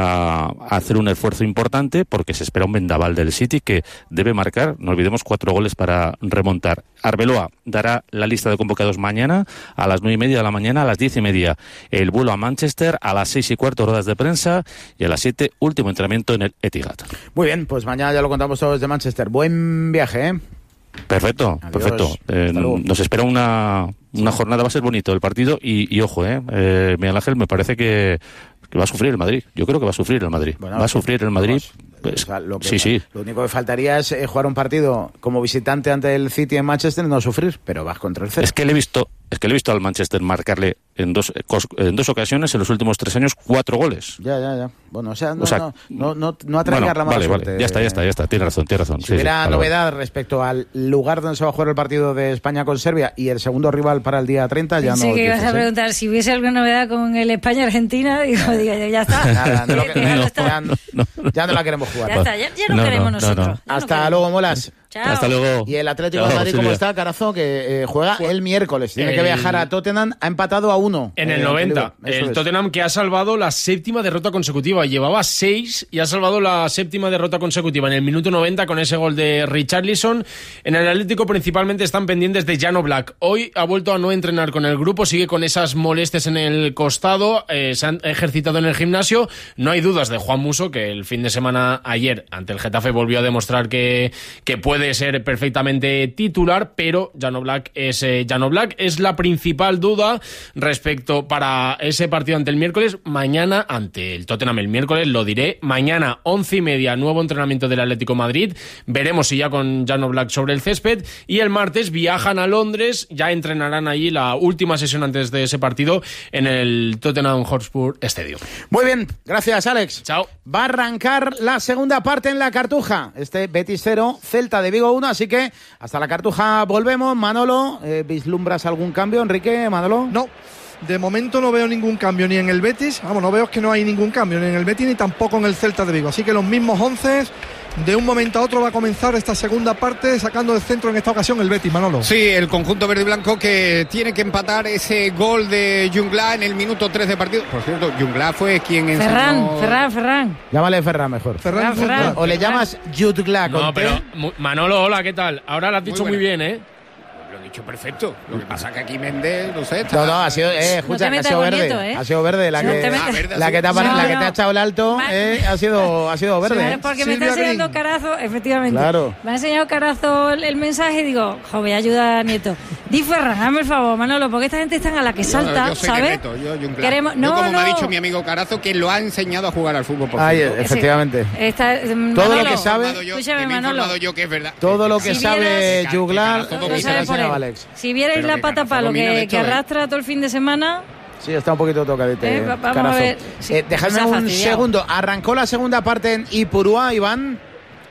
a, a hacer un esfuerzo importante porque se espera un vendaval del City que debe marcar, no olvidemos, cuatro goles para remontar. Arbeloa dará la lista de convocados mañana a las nueve y media de la mañana, a las diez y media el vuelo a Manchester, a las seis y cuarto ruedas de prensa y a las siete último entrenamiento en el Etihad.
Muy bien, pues mañana ya lo contamos todos de Manchester. Buen viaje, ¿eh?
Perfecto,
Adiós.
perfecto. Eh, nos espera una, una jornada, va a ser bonito el partido y, y ojo, eh, eh, Miguel Ángel, me parece que, que va a sufrir el Madrid. Yo creo que va a sufrir el Madrid. Bueno, va a sufrir el Madrid. Pues,
o sea, lo que,
sí, sí.
Lo único que faltaría es eh, jugar un partido como visitante ante el City en Manchester y no sufrir, pero vas contra el cero.
Es que le he visto, es que le he visto al Manchester marcarle en dos en dos ocasiones en los últimos tres años cuatro goles.
Ya, ya, ya. Bueno, o sea, no,
o sea,
no, no, no, no atraigas
bueno,
la mala
vale,
suerte.
Vale. Ya está, ya está, ya está. Tiene razón, tiene razón.
Si
sí,
hubiera
sí,
novedad
vale.
respecto al lugar donde se va a jugar el partido de España con Serbia y el segundo rival para el día treinta, ya
Pensé
no.
que ibas
dices,
a preguntar
¿eh?
si hubiese alguna novedad con el España-Argentina. Digo, digo, ya está.
Nada, no lo que-
Ya
no,
está.
ya, no, ya no la queremos jugar.
Ya está, ya, ya no, queremos nosotros. Ya no
Hasta
queremos.
luego, Molas.
Chao.
Hasta luego.
Y el Atlético
Chao,
de Madrid, ¿cómo
Silvia.
está, Carazo? Que eh, juega el miércoles. Tiene
El-
que viajar a Tottenham. Ha empatado a uno.
En el
Eh,
noventa,
Eso
el
es.
Tottenham que ha salvado la séptima derrota consecutiva. Llevaba seis y ha salvado la séptima derrota consecutiva en el minuto noventa con ese gol de Richarlison. En el Atlético principalmente están pendientes de Jan Oblak. Hoy ha vuelto a no entrenar con el grupo, sigue con esas molestias en el costado, eh, se han ejercitado en el gimnasio. No hay dudas de Juan Musso, que el fin de semana ayer ante el Getafe volvió a demostrar que, que puede ser perfectamente titular, pero Jan Oblak es eh, Jan Oblak es la principal duda respecto para ese partido ante el miércoles. Mañana ante el Tottenham el miércoles, lo diré, mañana once y media nuevo entrenamiento del Atlético de Madrid, veremos si ya con Jan Oblak sobre el césped, y el martes viajan a Londres, ya entrenarán allí la última sesión antes de ese partido en el Tottenham Hotspur Stadium.
Muy bien, gracias, Alex.
Chao.
Va a arrancar la segunda parte en la Cartuja. Este Betis cero, Celta de Vigo uno, así que hasta la Cartuja volvemos. Manolo, eh, ¿vislumbras algún cambio, Enrique? Manolo.
No. De momento no veo ningún cambio ni en el Betis. Vamos, no veo que no hay ningún cambio ni en el Betis ni tampoco en el Celta de Vigo. Así que los mismos once. De un momento a otro va a comenzar esta segunda parte sacando del centro en esta ocasión el Betis, Manolo.
Sí, el conjunto verde y blanco que tiene que empatar ese gol de Jungla en el minuto tres de partido. Por cierto, Jungla fue quien enseñó...
Ferran, Ferran, Ferran.
Llámale Ferran mejor.
Ferran,
Ferran.
O le llamas Jutgla.
No, pero mu- Manolo, hola, ¿qué tal? Ahora lo has dicho muy,
buena.
bien, ¿eh?
Lo he dicho perfecto. Lo que pasa que aquí Méndez, no sé... está-
No, no, ha sido, eh,
No
escucha,
te
que ha
metas
sido
con
verde.
Nieto, ¿eh?
Ha sido verde la
No
que,
te metas-
Ah, verde,
la que te ha,
No,
la que
no.
te ha echado el alto,
Ma-
eh, ha sido, ha sido verde.
Claro,
eh.
porque me está
Silvia
enseñando
Green.
Carazo, efectivamente.
Claro.
Me ha enseñado Carazo el, el mensaje y digo, joder, ayuda a Nieto. Di Ferran, hazme el favor, Manolo, porque esta gente está a la que salta,
yo soy
¿sabes?
Neto, yo, Jungla.
Queremos-
Yo,
no,
como me ha
no.
dicho mi amigo Carazo, que lo ha enseñado a jugar al fútbol. Por
Ay,
cierto.
efectivamente.
Está, mm,
Todo lo
Manolo,
que sabe-
Informado yo,
Escúchame,
que me he
Manolo.
informado yo que es verdad.
Todo lo que
Si
sabe
vieras-
Juglar,
Carazo,
lo
Lo
que se
sabe
le
por
enseña
él.
a Alex.
Si vierais
Pero
la
que
pata
Carazo
palo
domina
que,
esto,
que
¿eh?
arrastra todo el fin de semana,
Sí, está un poquito tocadete.
Eh, va- vamos
Carazo.
a ver, sí,
Eh, dejadme
se ha
un
fastidiado.
segundo. Arrancó la segunda parte en Ipurúa, Iván.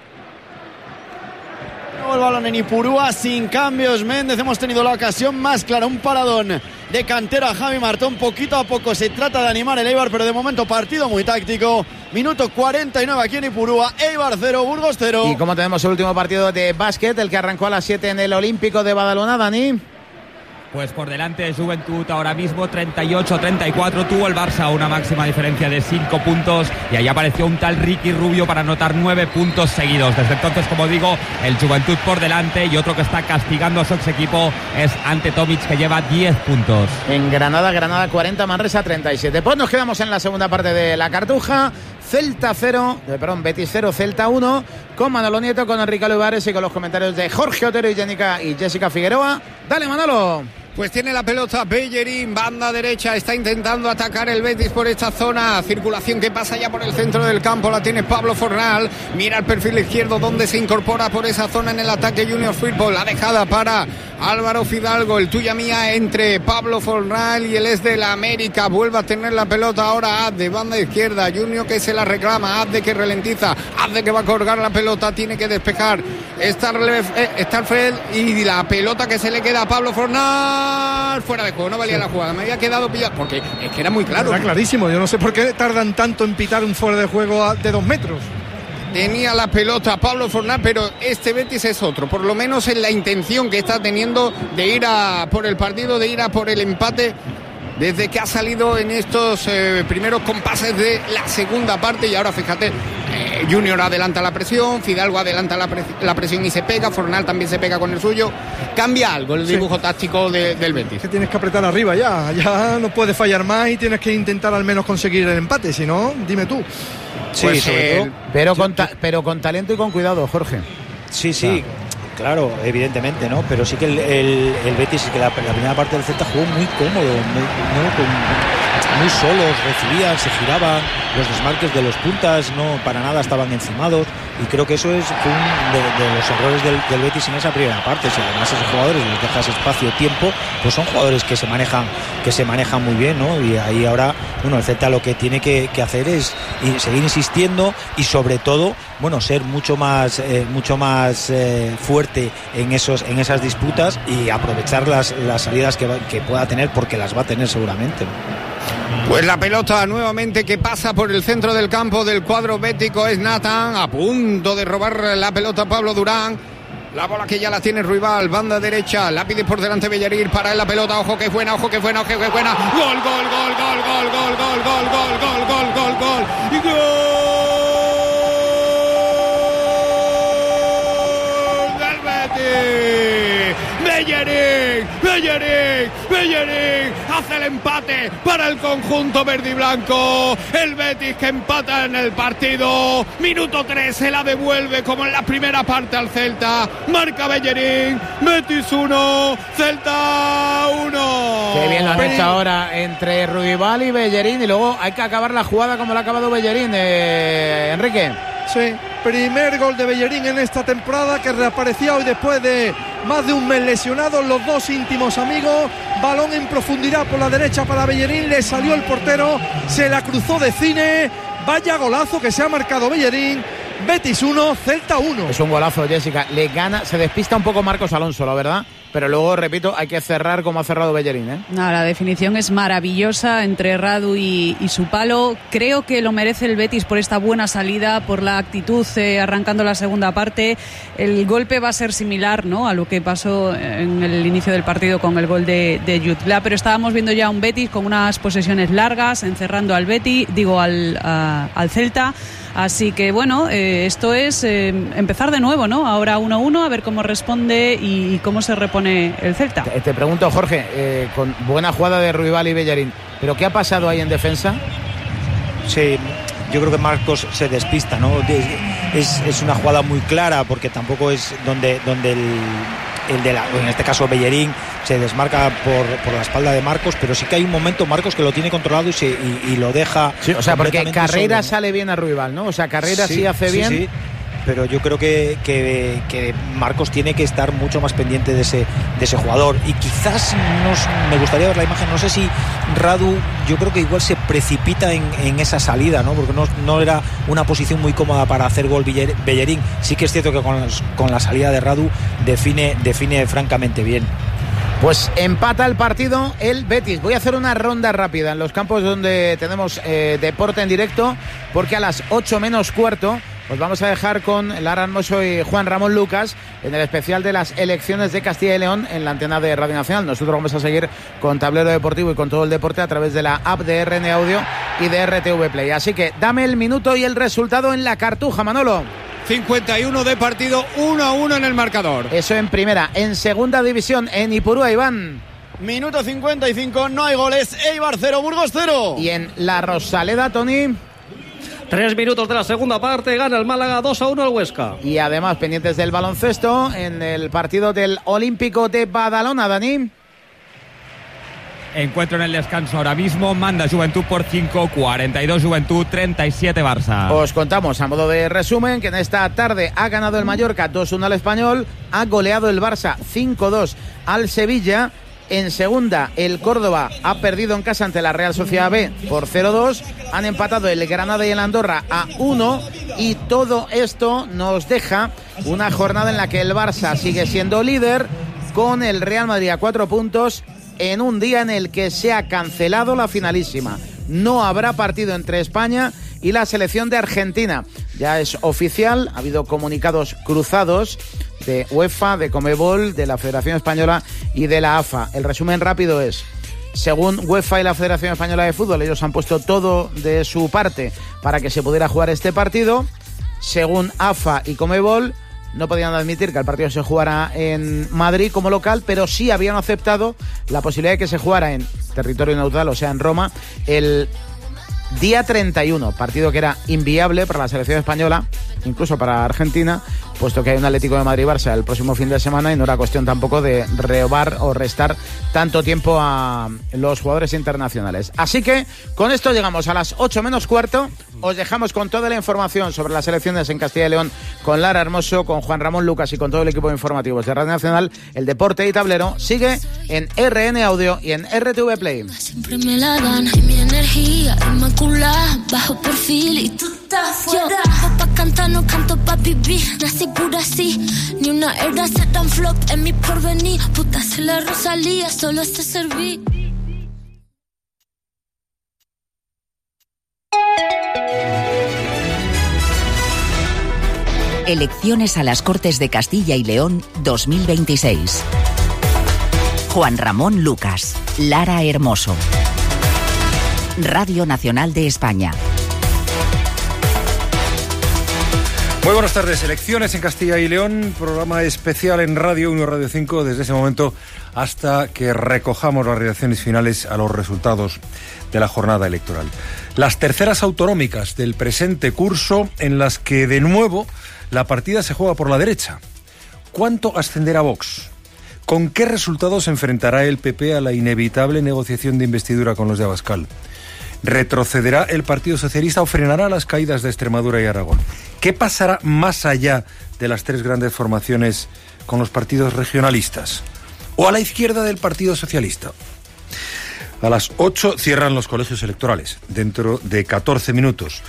El balón en Ipurúa sin cambios. Méndez, hemos tenido la ocasión más clara, un paradón de cantera Javi Martón. Poquito a poco se trata de animar el Eibar, pero de momento partido muy táctico. Minuto cuarenta y nueve aquí en Ipurúa. Eibar cero, Burgos cero.
Y como tenemos el último partido de básquet, el que arrancó a las siete en el Olímpico de Badalona, Dani.
Pues por delante Juventud ahora mismo treinta y ocho a treinta y cuatro, tuvo el Barça una máxima diferencia de cinco puntos y ahí apareció un tal Ricky Rubio para anotar nueve puntos seguidos. Desde entonces, como digo, el Juventud por delante y otro que está castigando a su ex equipo es Ante Tomic, que lleva diez puntos.
En Granada, Granada cuarenta, Manresa treinta y siete. Pues nos quedamos en la segunda parte de la Cartuja. Celta cero, eh, perdón, Betis cero, Celta uno, con Manolo Nieto, con Enrique Olivares y con los comentarios de Jorge Otero y Jessica, y Jessica Figueroa. Dale, Manolo.
Pues tiene la pelota Bellerín, banda derecha, está intentando atacar el Betis por esta zona, circulación que pasa ya por el centro del campo, la tiene Pablo Fornal, mira el perfil izquierdo donde se incorpora por esa zona en el ataque Junior Fútbol, la dejada para Álvaro Fidalgo, el tuya mía entre Pablo Fornal y el es de la América, vuelve a tener la pelota ahora Azde, banda izquierda, Junior que se la reclama, Azde que ralentiza, Azde que va a colgar la pelota, tiene que despejar, Starfeld y la pelota que se le queda a Pablo Fornal. Fuera de juego, no valía la jugada, me había quedado pillado porque es que era muy claro.
Era clarísimo, yo no sé por qué tardan tanto en pitar un fuera de juego a- de dos metros.
Tenía la pelota Pablo Fornal, pero este Betis es otro, por lo menos en la intención que está teniendo de ir a por el partido, de ir a por el empate. desde que ha salido en estos eh, primeros compases de la segunda parte. Y ahora fíjate, eh, Junior adelanta la presión, Fidalgo adelanta la, pre- la presión y se pega, Fornal también se pega con el suyo. Cambia algo el dibujo sí. táctico de, del Betis.
Que tienes que apretar arriba ya, ya no puedes fallar más y tienes que intentar al menos conseguir el empate, si no, dime tú.
Sí, pues sobre todo, pero, con ta- pero con talento y con cuidado, Jorge.
Sí, sí, claro, evidentemente, ¿no? Pero sí que el, el, el Betis, que la, la primera parte del Celta jugó muy cómodo, muy, ¿no? Con, muy solos, recibían, se giraban, los desmarques de los puntas no para nada estaban encimados, y creo que eso es fue un de, de los errores del, del Betis en esa primera parte. Si además a esos jugadores les dejas espacio, tiempo, pues son jugadores que se manejan que se manejan muy bien, ¿no? Y ahí ahora, bueno, el Celta lo que tiene que, que hacer es seguir insistiendo y sobre todo, bueno, ser mucho más eh, mucho más eh, fuerte en esos en esas disputas y aprovechar las, las salidas que, va, que pueda tener, porque las va a tener seguramente.
Pues la pelota nuevamente que pasa por el centro del campo del cuadro bético es Nathan, a punto de robar la pelota Pablo Durán. La bola que ya la tiene Ruibal, banda derecha, la pide por delante Bellerín, para él la pelota, ojo que es buena, ojo que es buena, ojo que es buena. Gol, gol, gol, gol, gol, gol, gol, gol, gol, gol, gol, gol, gol. Y gol del Betis. Bellerín, Bellerín, Bellerín hace el empate para el conjunto verde y blanco. El Betis que empata en el partido. Minuto tres, se la devuelve como en la primera parte al Celta. Marca Bellerín. Betis uno, Celta uno.
Qué bien lo han hecho ahora entre Ruibal y Bellerín. Y luego hay que acabar la jugada como la ha acabado Bellerín, eh, Enrique.
Sí, primer gol de Bellerín en esta temporada, que reaparecía hoy después de más de un mes lesionados, los dos íntimos amigos. Balón en profundidad por la derecha para Bellerín, le salió el portero, se la cruzó de cine. Vaya golazo que se ha marcado Bellerín. Betis uno, Celta uno.
Es un golazo, Jessica. Le gana, se despista un poco Marcos Alonso, la verdad. Pero luego, repito, hay que cerrar como ha cerrado Bellerín, ¿eh?
No, la definición es maravillosa entre Radu y, y su palo. Creo que lo merece el Betis por esta buena salida, por la actitud eh, arrancando la segunda parte. El golpe va a ser similar, ¿no?, a lo que pasó en el inicio del partido con el gol de, de Jutla. Pero estábamos viendo ya un Betis con unas posesiones largas, encerrando al Betis, digo, al, a, al Celta. Así que bueno, eh, esto es eh, empezar de nuevo, ¿no? Ahora uno uno, a ver cómo responde y, y cómo se repone el Celta.
Te, te pregunto, Jorge, eh, con buena jugada de Ruibal y Bellerín, ¿pero qué ha pasado ahí en defensa?
Sí, yo creo que Marcos se despista, ¿no? Es, es una jugada muy clara, porque tampoco es donde, donde el, el de la, en este caso Bellerín se desmarca por, por la espalda de Marcos, pero sí que hay un momento Marcos que lo tiene controlado y, se, y, y lo deja.
Sí, o sea, porque Carrera sobre, sale bien a Ruibal, ¿no? O sea, Carrera sí, sí hace
sí,
bien.
Sí. Pero yo creo que, que, que Marcos tiene que estar mucho más pendiente de ese, de ese jugador. Y quizás nos, me gustaría ver la imagen, no sé si Radu, yo creo que igual se precipita en, en esa salida, ¿no? Porque no, no era una posición muy cómoda para hacer gol Bellerín. Sí que es cierto que con, los, con la salida de Radu define, define francamente bien.
Pues empata el partido el Betis. Voy a hacer una ronda rápida en los campos donde tenemos eh, deporte en directo, porque a las ocho menos cuarto pues vamos a dejar con Lara Hermoso y Juan Ramón Lucas en el especial de las elecciones de Castilla y León en la antena de Radio Nacional. Nosotros vamos a seguir con Tablero Deportivo y con todo el deporte a través de la app de R N Audio y de R T V Play. Así que dame el minuto y el resultado en la Cartuja, Manolo.
cincuenta y uno de partido, uno a uno en el marcador.
Eso en primera. En segunda división, en Ipurúa, Iván.
Minuto cincuenta y cinco, no hay goles. Eibar cero, Burgos cero.
Y en la Rosaleda, Tony.
Tres minutos de la segunda parte, gana el Málaga dos a uno al Huesca.
Y además pendientes del baloncesto en el partido del Olímpico de Badalona, Dani.
Encuentro en el descanso ahora mismo, manda Juventud por cinco, cuarenta y dos Juventud, treinta y siete Barça.
Os contamos a modo de resumen que en esta tarde ha ganado el Mallorca dos uno al Español, ha goleado el Barça cinco dos al Sevilla. En segunda, el Córdoba ha perdido en casa ante la Real Sociedad B por cero dos. Han empatado el Granada y el Andorra a uno. Y todo esto nos deja una jornada en la que el Barça sigue siendo líder, con el Real Madrid a cuatro puntos, en un día en el que se ha cancelado la finalísima. No habrá partido entre España y la selección de Argentina. Ya es oficial, ha habido comunicados cruzados de UEFA, de Conmebol, de la Federación Española y de la A F A. El resumen rápido es Según UEFA y la Federación Española de Fútbol, ellos han puesto todo de su parte para que se pudiera jugar este partido. Según A F A y Conmebol, no podían admitir que el partido se jugara en Madrid como local, pero sí habían aceptado la posibilidad de que se jugara en territorio neutral, o sea, en Roma, el día treinta y uno, partido que era inviable para la selección española, incluso para Argentina, puesto que hay un Atlético de Madrid-Barça el próximo fin de semana y no era cuestión tampoco de robar o restar tanto tiempo a los jugadores internacionales. Así que con esto llegamos a las ocho menos cuarto. Os dejamos con toda la información sobre las elecciones en Castilla y León con Lara Hermoso, con Juan Ramón Lucas y con todo el equipo de informativos de Radio Nacional. El deporte y tablero sigue en R N Audio y en R T V Play.
Siempre me la dan, mi energía inmaculada, bajo perfil y tú estás fuera. Yo, pa' cantar no canto pa' vivir, nací pura así, ni una era se tan flop en mi porvenir. Puta se la Rosalía, solo se serví.
Elecciones a las Cortes de Castilla y León dos mil veintiséis. Juan Ramón Lucas, Lara Hermoso. Radio Nacional de España.
Muy buenas tardes. Elecciones en Castilla y León, programa especial en Radio uno, Radio cinco, desde ese momento hasta que recojamos las reacciones finales a los resultados de la jornada electoral. Las terceras autonómicas del presente curso, en las que de nuevo la partida se juega por la derecha. ¿Cuánto ascenderá Vox? ¿Con qué resultados se enfrentará el P P a la inevitable negociación de investidura con los de Abascal? ¿Retrocederá el Partido Socialista o frenará las caídas de Extremadura y Aragón? ¿Qué pasará más allá de las tres grandes formaciones con los partidos regionalistas? ¿O a la izquierda del Partido Socialista? A las ocho cierran los colegios electorales. Dentro de catorce minutos.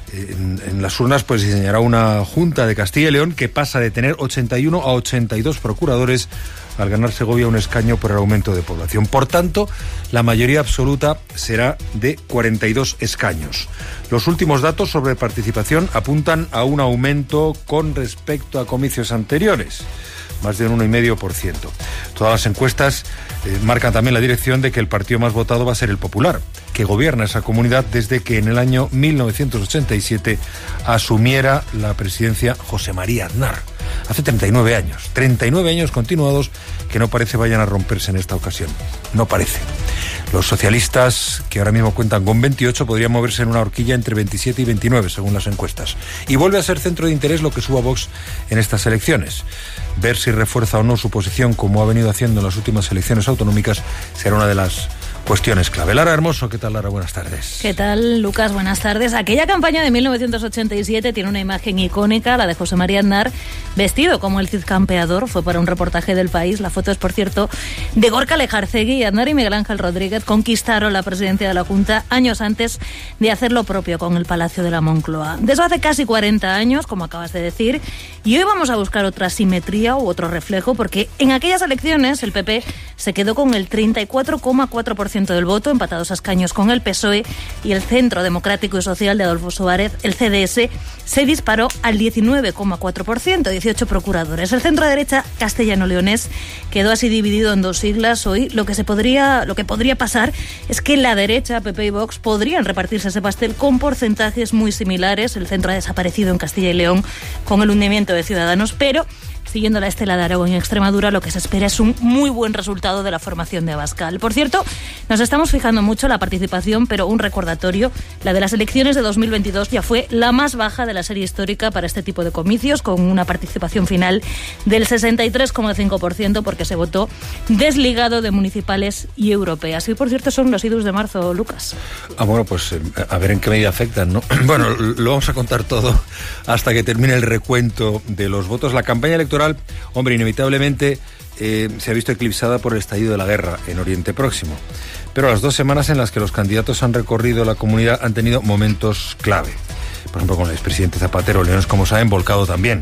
En, en las urnas pues diseñará una Junta de Castilla y León que pasa de tener ochenta y uno a ochenta y dos procuradores al ganar Segovia un escaño por el aumento de población. Por tanto, la mayoría absoluta será de cuarenta y dos escaños. Los últimos datos sobre participación apuntan a un aumento con respecto a comicios anteriores, más de un uno coma cinco por ciento. Todas las encuestas eh, marcan también la dirección de que el partido más votado va a ser el Popular, que gobierna esa comunidad desde que en el año mil novecientos ochenta y siete asumiera la presidencia José María Aznar. Hace treinta y nueve años, treinta y nueve años continuados que no parece vayan a romperse en esta ocasión. No parece. Los socialistas, que ahora mismo cuentan con veintiocho, podrían moverse en una horquilla entre veintisiete y veintinueve, según las encuestas. Y vuelve a ser centro de interés lo que suba Vox en estas elecciones. Ver si refuerza o no su posición, como ha venido haciendo en las últimas elecciones autonómicas, será una de las cuestiones clave. Lara Hermoso, ¿qué tal, Lara? Buenas tardes.
¿Qué tal, Lucas? Buenas tardes. Aquella campaña de mil novecientos ochenta y siete tiene una imagen icónica, la de José María Aznar, vestido como el Cid Campeador. Fue para un reportaje del País. La foto es, por cierto, de Gorka Lejarcegui. Aznar y Miguel Ángel Rodríguez conquistaron la presidencia de la Junta años antes de hacer lo propio con el Palacio de la Moncloa. De eso hace casi cuarenta años, como acabas de decir, y hoy vamos a buscar otra simetría u otro reflejo, porque en aquellas elecciones el P P se quedó con el treinta y cuatro coma cuatro por ciento del voto, empatados a escaños con el P S O E, y el Centro Democrático y Social de Adolfo Suárez, el C D S, se disparó al diecinueve coma cuatro por ciento, dieciocho procuradores. El centro derecha castellano-leonés quedó así dividido en dos siglas. Hoy lo que se podría, lo que podría pasar es que la derecha, P P y Vox, podrían repartirse ese pastel con porcentajes muy similares. El centro ha desaparecido en Castilla y León con el hundimiento de Ciudadanos, pero siguiendo la estela de Aragón y Extremadura, lo que se espera es un muy buen resultado de la formación de Abascal. Por cierto, nos estamos fijando mucho en la participación, pero un recordatorio: la de las elecciones de dos mil veintidós ya fue la más baja de la serie histórica para este tipo de comicios, con una participación final del sesenta y tres coma cinco por ciento, porque se votó desligado de municipales y europeas. Y, por cierto, son los idus de marzo, Lucas.
Ah, bueno, pues eh, a ver en qué medida afectan, ¿no? Bueno, lo vamos a contar todo hasta que termine el recuento de los votos. La campaña electoral, hombre, inevitablemente eh, se ha visto eclipsada por el estallido de la guerra en Oriente Próximo. Pero las dos semanas en las que los candidatos han recorrido la comunidad han tenido momentos clave. Por ejemplo, con el expresidente Zapatero, Leones, como saben, volcado también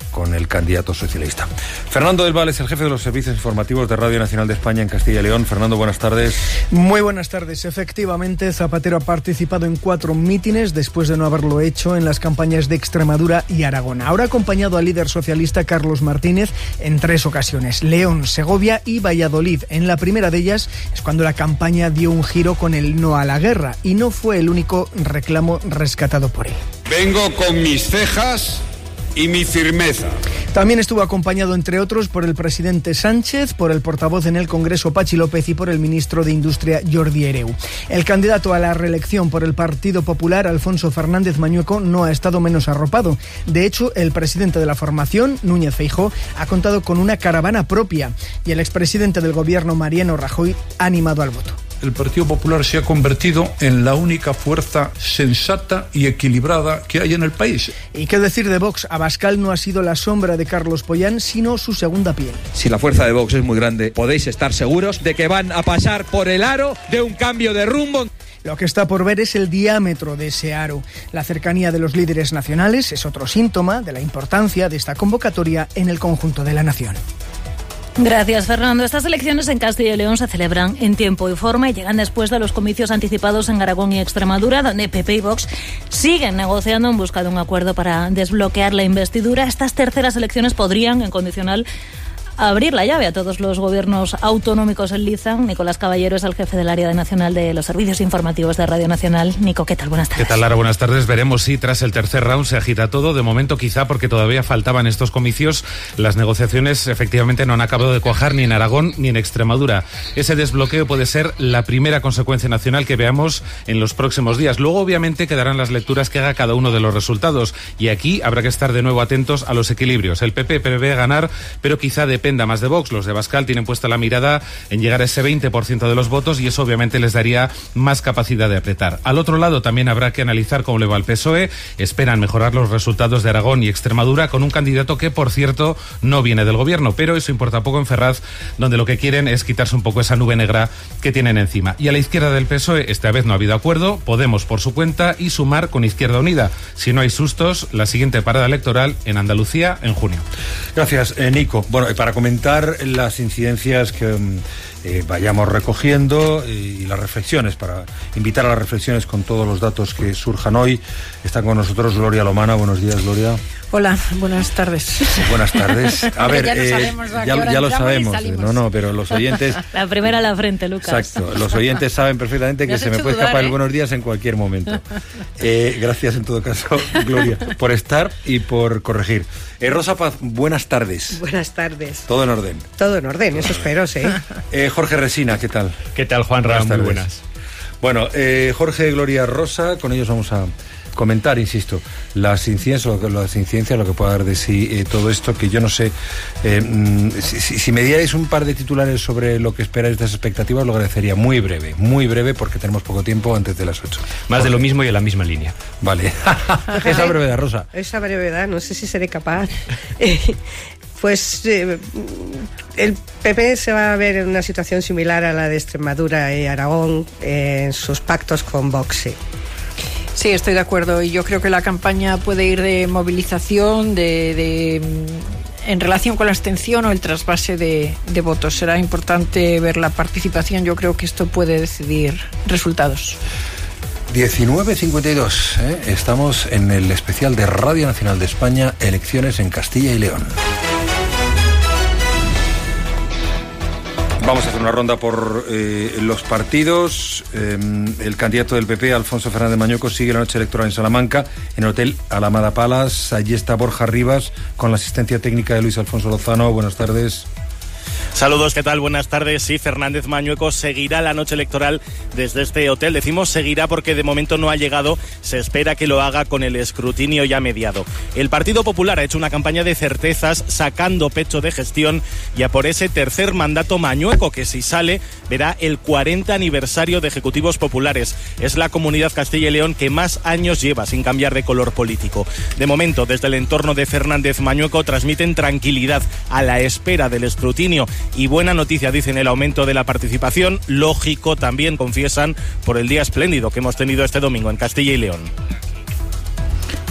con el candidato socialista. Fernando del Val es el jefe de los servicios informativos de Radio Nacional de España en Castilla y León. Fernando, buenas tardes.
Muy buenas tardes. Efectivamente, Zapatero ha participado en cuatro mítines después de no haberlo hecho en las campañas de Extremadura y Aragón. Ahora ha acompañado al líder socialista Carlos Martínez en tres ocasiones: León, Segovia y Valladolid. En la primera de ellas es cuando la campaña dio un giro con el no a la guerra, y no fue el único reclamo rescatado por él.
Vengo con mis cejas y mi firmeza.
También estuvo acompañado, entre otros, por el presidente Sánchez, por el portavoz en el Congreso Pachi López y por el ministro de Industria Jordi Hereu. El candidato a la reelección por el Partido Popular, Alfonso Fernández Mañueco, no ha estado menos arropado. De hecho, el presidente de la formación, Núñez Feijóo, ha contado con una caravana propia, y el expresidente del gobierno, Mariano Rajoy, ha animado al voto.
El Partido Popular se ha convertido en la única fuerza sensata y equilibrada que hay en el país.
¿Y qué decir de Vox? Abascal no ha sido la sombra de Carlos Pollán, sino su segunda piel.
Si la fuerza de Vox es muy grande, podéis estar seguros de que van a pasar por el aro de un cambio de rumbo.
Lo que está por ver es el diámetro de ese aro. La cercanía de los líderes nacionales es otro síntoma de la importancia de esta convocatoria en el conjunto de la nación.
Gracias, Fernando. Estas elecciones en Castilla y León se celebran en tiempo y forma y llegan después de los comicios anticipados en Aragón y Extremadura, donde P P y Vox siguen negociando en busca de un acuerdo para desbloquear la investidura. Estas terceras elecciones podrían, en condicional, abrir la llave a todos los gobiernos autonómicos en liza. Nicolás Caballero es el jefe del área nacional de los servicios informativos de Radio Nacional. Nico, ¿qué tal? Buenas tardes.
¿Qué tal, Lara? Buenas tardes. Veremos si tras el tercer round se agita todo. De momento, quizá porque todavía faltaban estos comicios, las negociaciones efectivamente no han acabado de cuajar ni en Aragón ni en Extremadura. Ese desbloqueo puede ser la primera consecuencia nacional que veamos en los próximos días. Luego, obviamente, quedarán las lecturas que haga cada uno de los resultados. Y aquí habrá que estar de nuevo atentos a los equilibrios. El P P prevé ganar, pero quizá dependa más de Vox. Los de Abascal tienen puesta la mirada en llegar a ese veinte por ciento de los votos, y eso obviamente les daría más capacidad de apretar. Al otro lado también habrá que analizar cómo le va al P S O E. Esperan mejorar los resultados de Aragón y Extremadura con un candidato que, por cierto, no viene del gobierno, pero eso importa poco en Ferraz, donde lo que quieren es quitarse un poco esa nube negra que tienen encima. Y a la izquierda del P S O E esta vez no ha habido acuerdo. Podemos por su cuenta y Sumar con Izquierda Unida. Si no hay sustos, la siguiente parada electoral en Andalucía en junio.
Gracias, eh, Nico. Bueno, para comentar las incidencias que eh, vayamos recogiendo y las reflexiones, para invitar a las reflexiones con todos los datos que surjan hoy, está con nosotros Gloria Lomana. Buenos días, Gloria.
Hola, buenas tardes.
Buenas tardes. A ver,
ya,
eh, ya, ya lo sabemos. No, no, pero los oyentes...
La primera a la frente, Lucas.
Exacto. Los oyentes saben perfectamente que se me puede dudar, escapar ¿eh? el buenos días en cualquier momento. Eh, gracias en todo caso, Gloria, por estar y por corregir. Eh, Rosa Paz, buenas tardes.
Buenas tardes.
Todo en orden.
Todo en orden, eso espero, sí.
Eh, Jorge Resina, ¿qué tal?
¿Qué tal, Juan Ram? Muy buenas.
Bueno, eh, Jorge, Gloria, Rosa, con ellos vamos a comentar, insisto, las incidencias, las incidencias, lo que pueda dar de sí eh, todo esto, que yo no sé, eh, si, si me dierais un par de titulares sobre lo que esperáis de esas expectativas, lo agradecería. Muy breve, muy breve, porque tenemos poco tiempo antes de las ocho.
Más Jorge. De lo mismo y en la misma línea.
Vale. Esa brevedad, Rosa.
Esa brevedad, no sé si seré capaz. Pues eh, el P P se va a ver en una situación similar a la de Extremadura y Aragón eh, en sus pactos con Vox.
Sí, estoy de acuerdo, y yo creo que la campaña puede ir de movilización, de, de en relación con la abstención o el trasvase de, de votos. Será importante ver la participación. Yo creo que esto puede decidir resultados.
diecinueve cincuenta y dos, ¿eh? Estamos en el especial de Radio Nacional de España, elecciones en Castilla y León. Vamos a hacer una ronda por eh, los partidos. Eh, el candidato del P P, Alfonso Fernández Mañueco, sigue la noche electoral en Salamanca, en el Hotel Alameda Palace. Allí está Borja Rivas, con la asistencia técnica de Luis Alfonso Lozano. Buenas tardes.
Saludos, ¿qué tal? Buenas tardes. Sí, Fernández Mañueco seguirá la noche electoral desde este hotel. Decimos seguirá porque de momento no ha llegado. Se espera que lo haga con el escrutinio ya mediado. El Partido Popular ha hecho una campaña de certezas, sacando pecho de gestión, y a por ese tercer mandato Mañueco, que si sale verá el cuarenta aniversario de Ejecutivos Populares. Es la comunidad Castilla y León que más años lleva sin cambiar de color político. De momento, desde el entorno de Fernández Mañueco transmiten tranquilidad a la espera del escrutinio. Y buena noticia, dicen, el aumento de la participación. Lógico también, confiesan, por el día espléndido que hemos tenido este domingo en Castilla y León.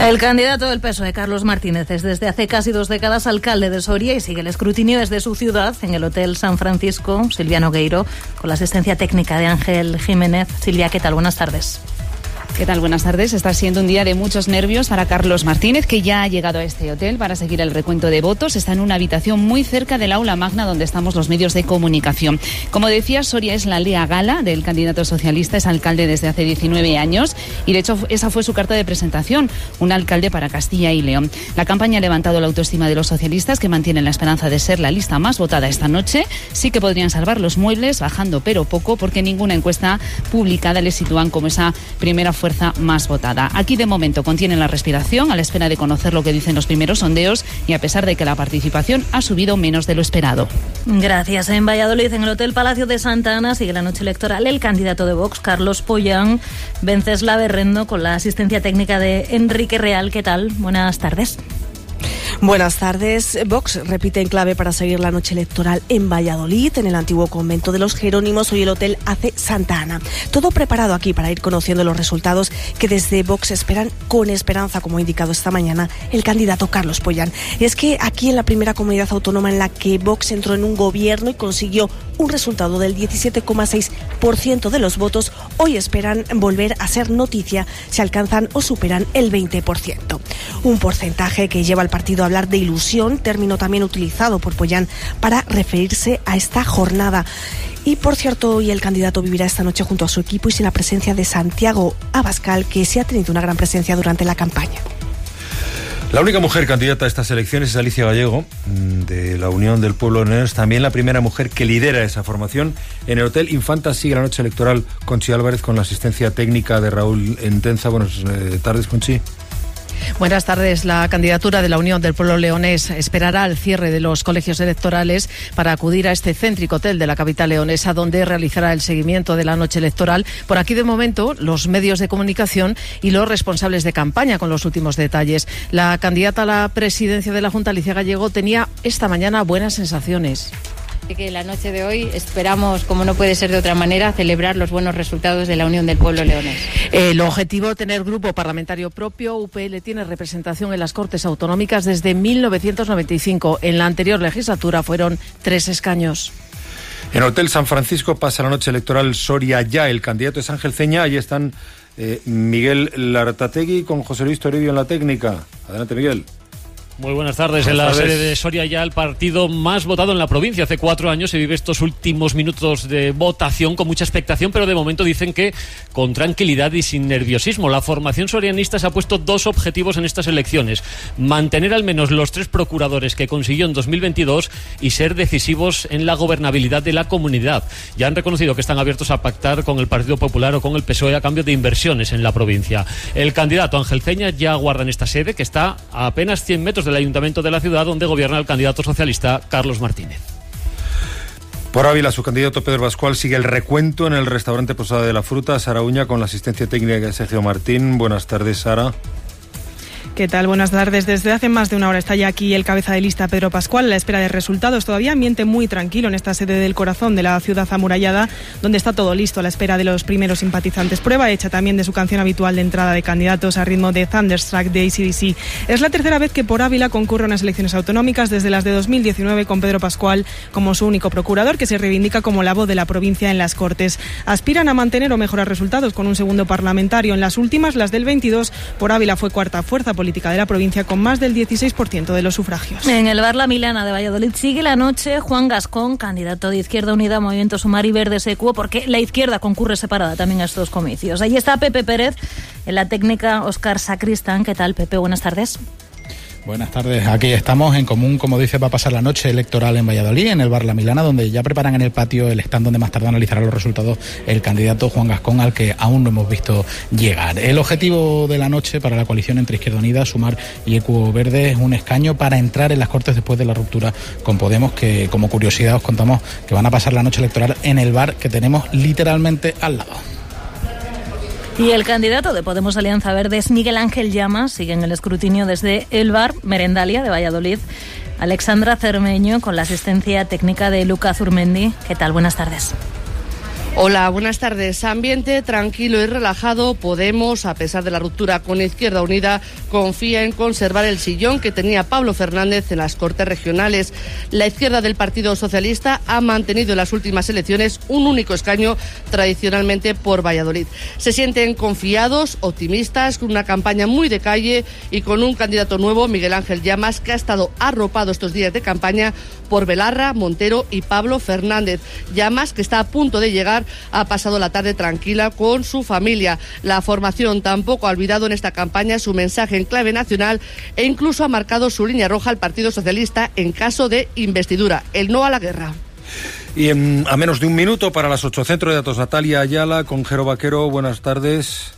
El candidato del P S O E, Carlos Martínez, es desde hace casi dos décadas alcalde de Soria y sigue el escrutinio desde su ciudad, en el Hotel San Francisco. Silvia Nogueiro, con la asistencia técnica de Ángel Jiménez. Silvia, ¿qué tal? Buenas tardes.
¿Qué tal? Buenas tardes. Está siendo un día de muchos nervios para Carlos Martínez, que ya ha llegado a este hotel para seguir el recuento de votos. Está en una habitación muy cerca del aula magna donde estamos los medios de comunicación. Como decía, Soria es la aldea gala del candidato socialista, es alcalde desde hace diecinueve años y de hecho esa fue su carta de presentación, un alcalde para Castilla y León. La campaña ha levantado la autoestima de los socialistas, que mantienen la esperanza de ser la lista más votada esta noche. Sí que podrían salvar los muebles, bajando pero poco, porque ninguna encuesta publicada les sitúan como esa primera fuerza más votada. Aquí de momento contienen la respiración a la espera de conocer lo que dicen los primeros sondeos y a pesar de que la participación ha subido menos de lo esperado.
Gracias. En Valladolid, en el Hotel Palacio de Santa Ana, sigue la noche electoral el candidato de Vox, Carlos Pollán. Venceslao Berrendo, con la asistencia técnica de Enrique Real. ¿Qué tal? Buenas tardes.
Buenas tardes. Vox repite en clave para seguir la noche electoral en Valladolid, en el antiguo convento de los Jerónimos, hoy el Hotel A C Santa Ana. Todo preparado aquí para ir conociendo los resultados que desde Vox esperan con esperanza, como ha indicado esta mañana el candidato Carlos Pollán. Y es que aquí, en la primera comunidad autónoma en la que Vox entró en un gobierno y consiguió un resultado del diecisiete coma seis por ciento de los votos, hoy esperan volver a ser noticia si alcanzan o superan el veinte por ciento. Un porcentaje que lleva al partido a hablar de ilusión, término también utilizado por Pollán para referirse a esta jornada. Y por cierto, hoy el candidato vivirá esta noche junto a su equipo y sin la presencia de Santiago Abascal, que sí ha tenido una gran presencia durante la campaña.
La única mujer candidata a estas elecciones es Alicia Gallego, de la Unión del Pueblo Leonés, también la primera mujer que lidera esa formación. En el Hotel Infanta sigue la noche electoral Conchi Álvarez, con la asistencia técnica de Raúl Entenza. Buenas eh, tardes, Conchi.
Buenas tardes. La candidatura de la Unión del Pueblo Leonés esperará al cierre de los colegios electorales para acudir a este céntrico hotel de la capital leonesa, donde realizará el seguimiento de la noche electoral. Por aquí, de momento, los medios de comunicación y los responsables de campaña, con los últimos detalles. La candidata a la presidencia de la Junta, Alicia Gallego, tenía esta mañana buenas sensaciones.
Que la noche de hoy esperamos, como no puede ser de otra manera, celebrar los buenos resultados de la Unión del Pueblo Leonés.
El objetivo, tener grupo parlamentario propio. U P L tiene representación en las Cortes Autonómicas desde mil novecientos noventa y cinco. En la anterior legislatura fueron tres escaños.
En Hotel San Francisco pasa la noche electoral Soria ya. El candidato es Ángel Ceña. Ahí están eh, Miguel Lartategui con José Luis Toribio en la técnica. Adelante, Miguel.
Muy buenas tardes.
Buenas
en la
tardes.
sede de Soria ya el partido más votado en la provincia. Hace cuatro años se vive estos últimos minutos de votación con mucha expectación, pero de momento dicen que con tranquilidad y sin nerviosismo. La formación sorianista se ha puesto dos objetivos en estas elecciones: mantener al menos los tres procuradores que consiguió en dos mil veintidós y ser decisivos en la gobernabilidad de la comunidad. Ya han reconocido que están abiertos a pactar con el Partido Popular o con el P S O E a cambio de inversiones en la provincia. El candidato Ángel Ceña ya aguarda en esta sede, que está a apenas cien metros del ayuntamiento de la ciudad, donde gobierna el candidato socialista Carlos Martínez.
Por Ávila, su candidato Pedro Pascual sigue el recuento en el restaurante Posada de la Fruta, Sara Uña, con la asistencia técnica de Sergio Martín. Buenas tardes, Sara.
¿Qué tal? Buenas tardes. Desde hace más de una hora está ya aquí el cabeza de lista Pedro Pascual a la espera de resultados. Todavía ambiente muy tranquilo en esta sede del corazón de la ciudad amurallada, donde está todo listo a la espera de los primeros simpatizantes. Prueba hecha también de su canción habitual de entrada de candidatos a ritmo de Thunderstruck de A C D C. Es la tercera vez que por Ávila concurre a unas elecciones autonómicas desde las de dos mil diecinueve, con Pedro Pascual como su único procurador, que se reivindica como la voz de la provincia en las Cortes. Aspiran a mantener o mejorar resultados con un segundo parlamentario. En las últimas, las del veintidós, por Ávila fue cuarta fuerza política de la provincia con más del dieciséis por ciento de los sufragios.
En el bar La Milana de Valladolid sigue la noche Juan Gascón, candidato de Izquierda Unida, Movimiento Sumar y Verdes Equo, porque la izquierda concurre separada también a estos comicios. Ahí está Pepe Pérez, en la técnica Óscar Sacristán. ¿Qué tal, Pepe? Buenas tardes.
Buenas tardes, aquí estamos en común, como dice, va a pasar la noche electoral en Valladolid, en el bar La Milana, donde ya preparan en el patio el stand donde más tarde analizará los resultados el candidato Juan Gascón, al que aún no hemos visto llegar. El objetivo de la noche para la coalición entre Izquierda Unida, Sumar y Equo Verde es un escaño para entrar en las Cortes después de la ruptura con Podemos, que como curiosidad os contamos que van a pasar la noche electoral en el bar que tenemos literalmente al lado.
Y el candidato de Podemos Alianza Verde es Miguel Ángel Llamas. Sigue en el escrutinio desde el bar Merendalia de Valladolid Alexandra Cermeño, con la asistencia técnica de Luca Zurmendi. ¿Qué tal? Buenas tardes.
Hola, buenas tardes. Ambiente tranquilo y relajado. Podemos, a pesar de la ruptura con Izquierda Unida, confía en conservar el sillón que tenía Pablo Fernández en las Cortes Regionales. La izquierda del Partido Socialista ha mantenido en las últimas elecciones un único escaño, tradicionalmente por Valladolid. Se sienten confiados, optimistas, con una campaña muy de calle y con un candidato nuevo, Miguel Ángel Llamas, que ha estado arropado estos días de campaña por Belarra, Montero y Pablo Fernández. Llamas, que está a punto de llegar, ha pasado la tarde tranquila con su familia. La formación tampoco ha olvidado en esta campaña su mensaje en clave nacional e incluso ha marcado su línea roja al Partido Socialista en caso de investidura, el no a la guerra.
Y en, a menos de un minuto para las ocho, Centro de Datos Natalia Ayala con Jero Vaquero. Buenas tardes.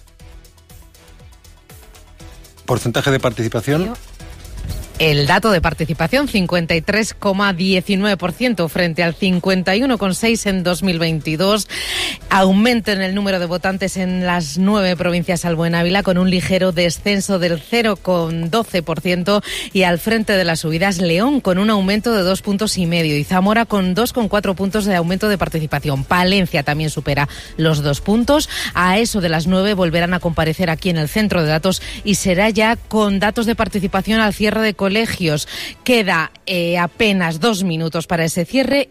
¿Porcentaje de participación?
El dato de participación, cincuenta y tres coma diecinueve por ciento frente al cincuenta y uno coma seis por ciento en dos mil veintidós. Aumento en el número de votantes en las nueve provincias salvo en Ávila, con un ligero descenso del cero coma doce por ciento, y al frente de las subidas León con un aumento de dos puntos y medio y Zamora con dos coma cuatro puntos de aumento de participación. Palencia también supera los dos puntos. A eso de las nueve volverán a comparecer aquí en el centro de datos y será ya con datos de participación al cierre de colegios. Queda eh, apenas dos minutos para ese cierre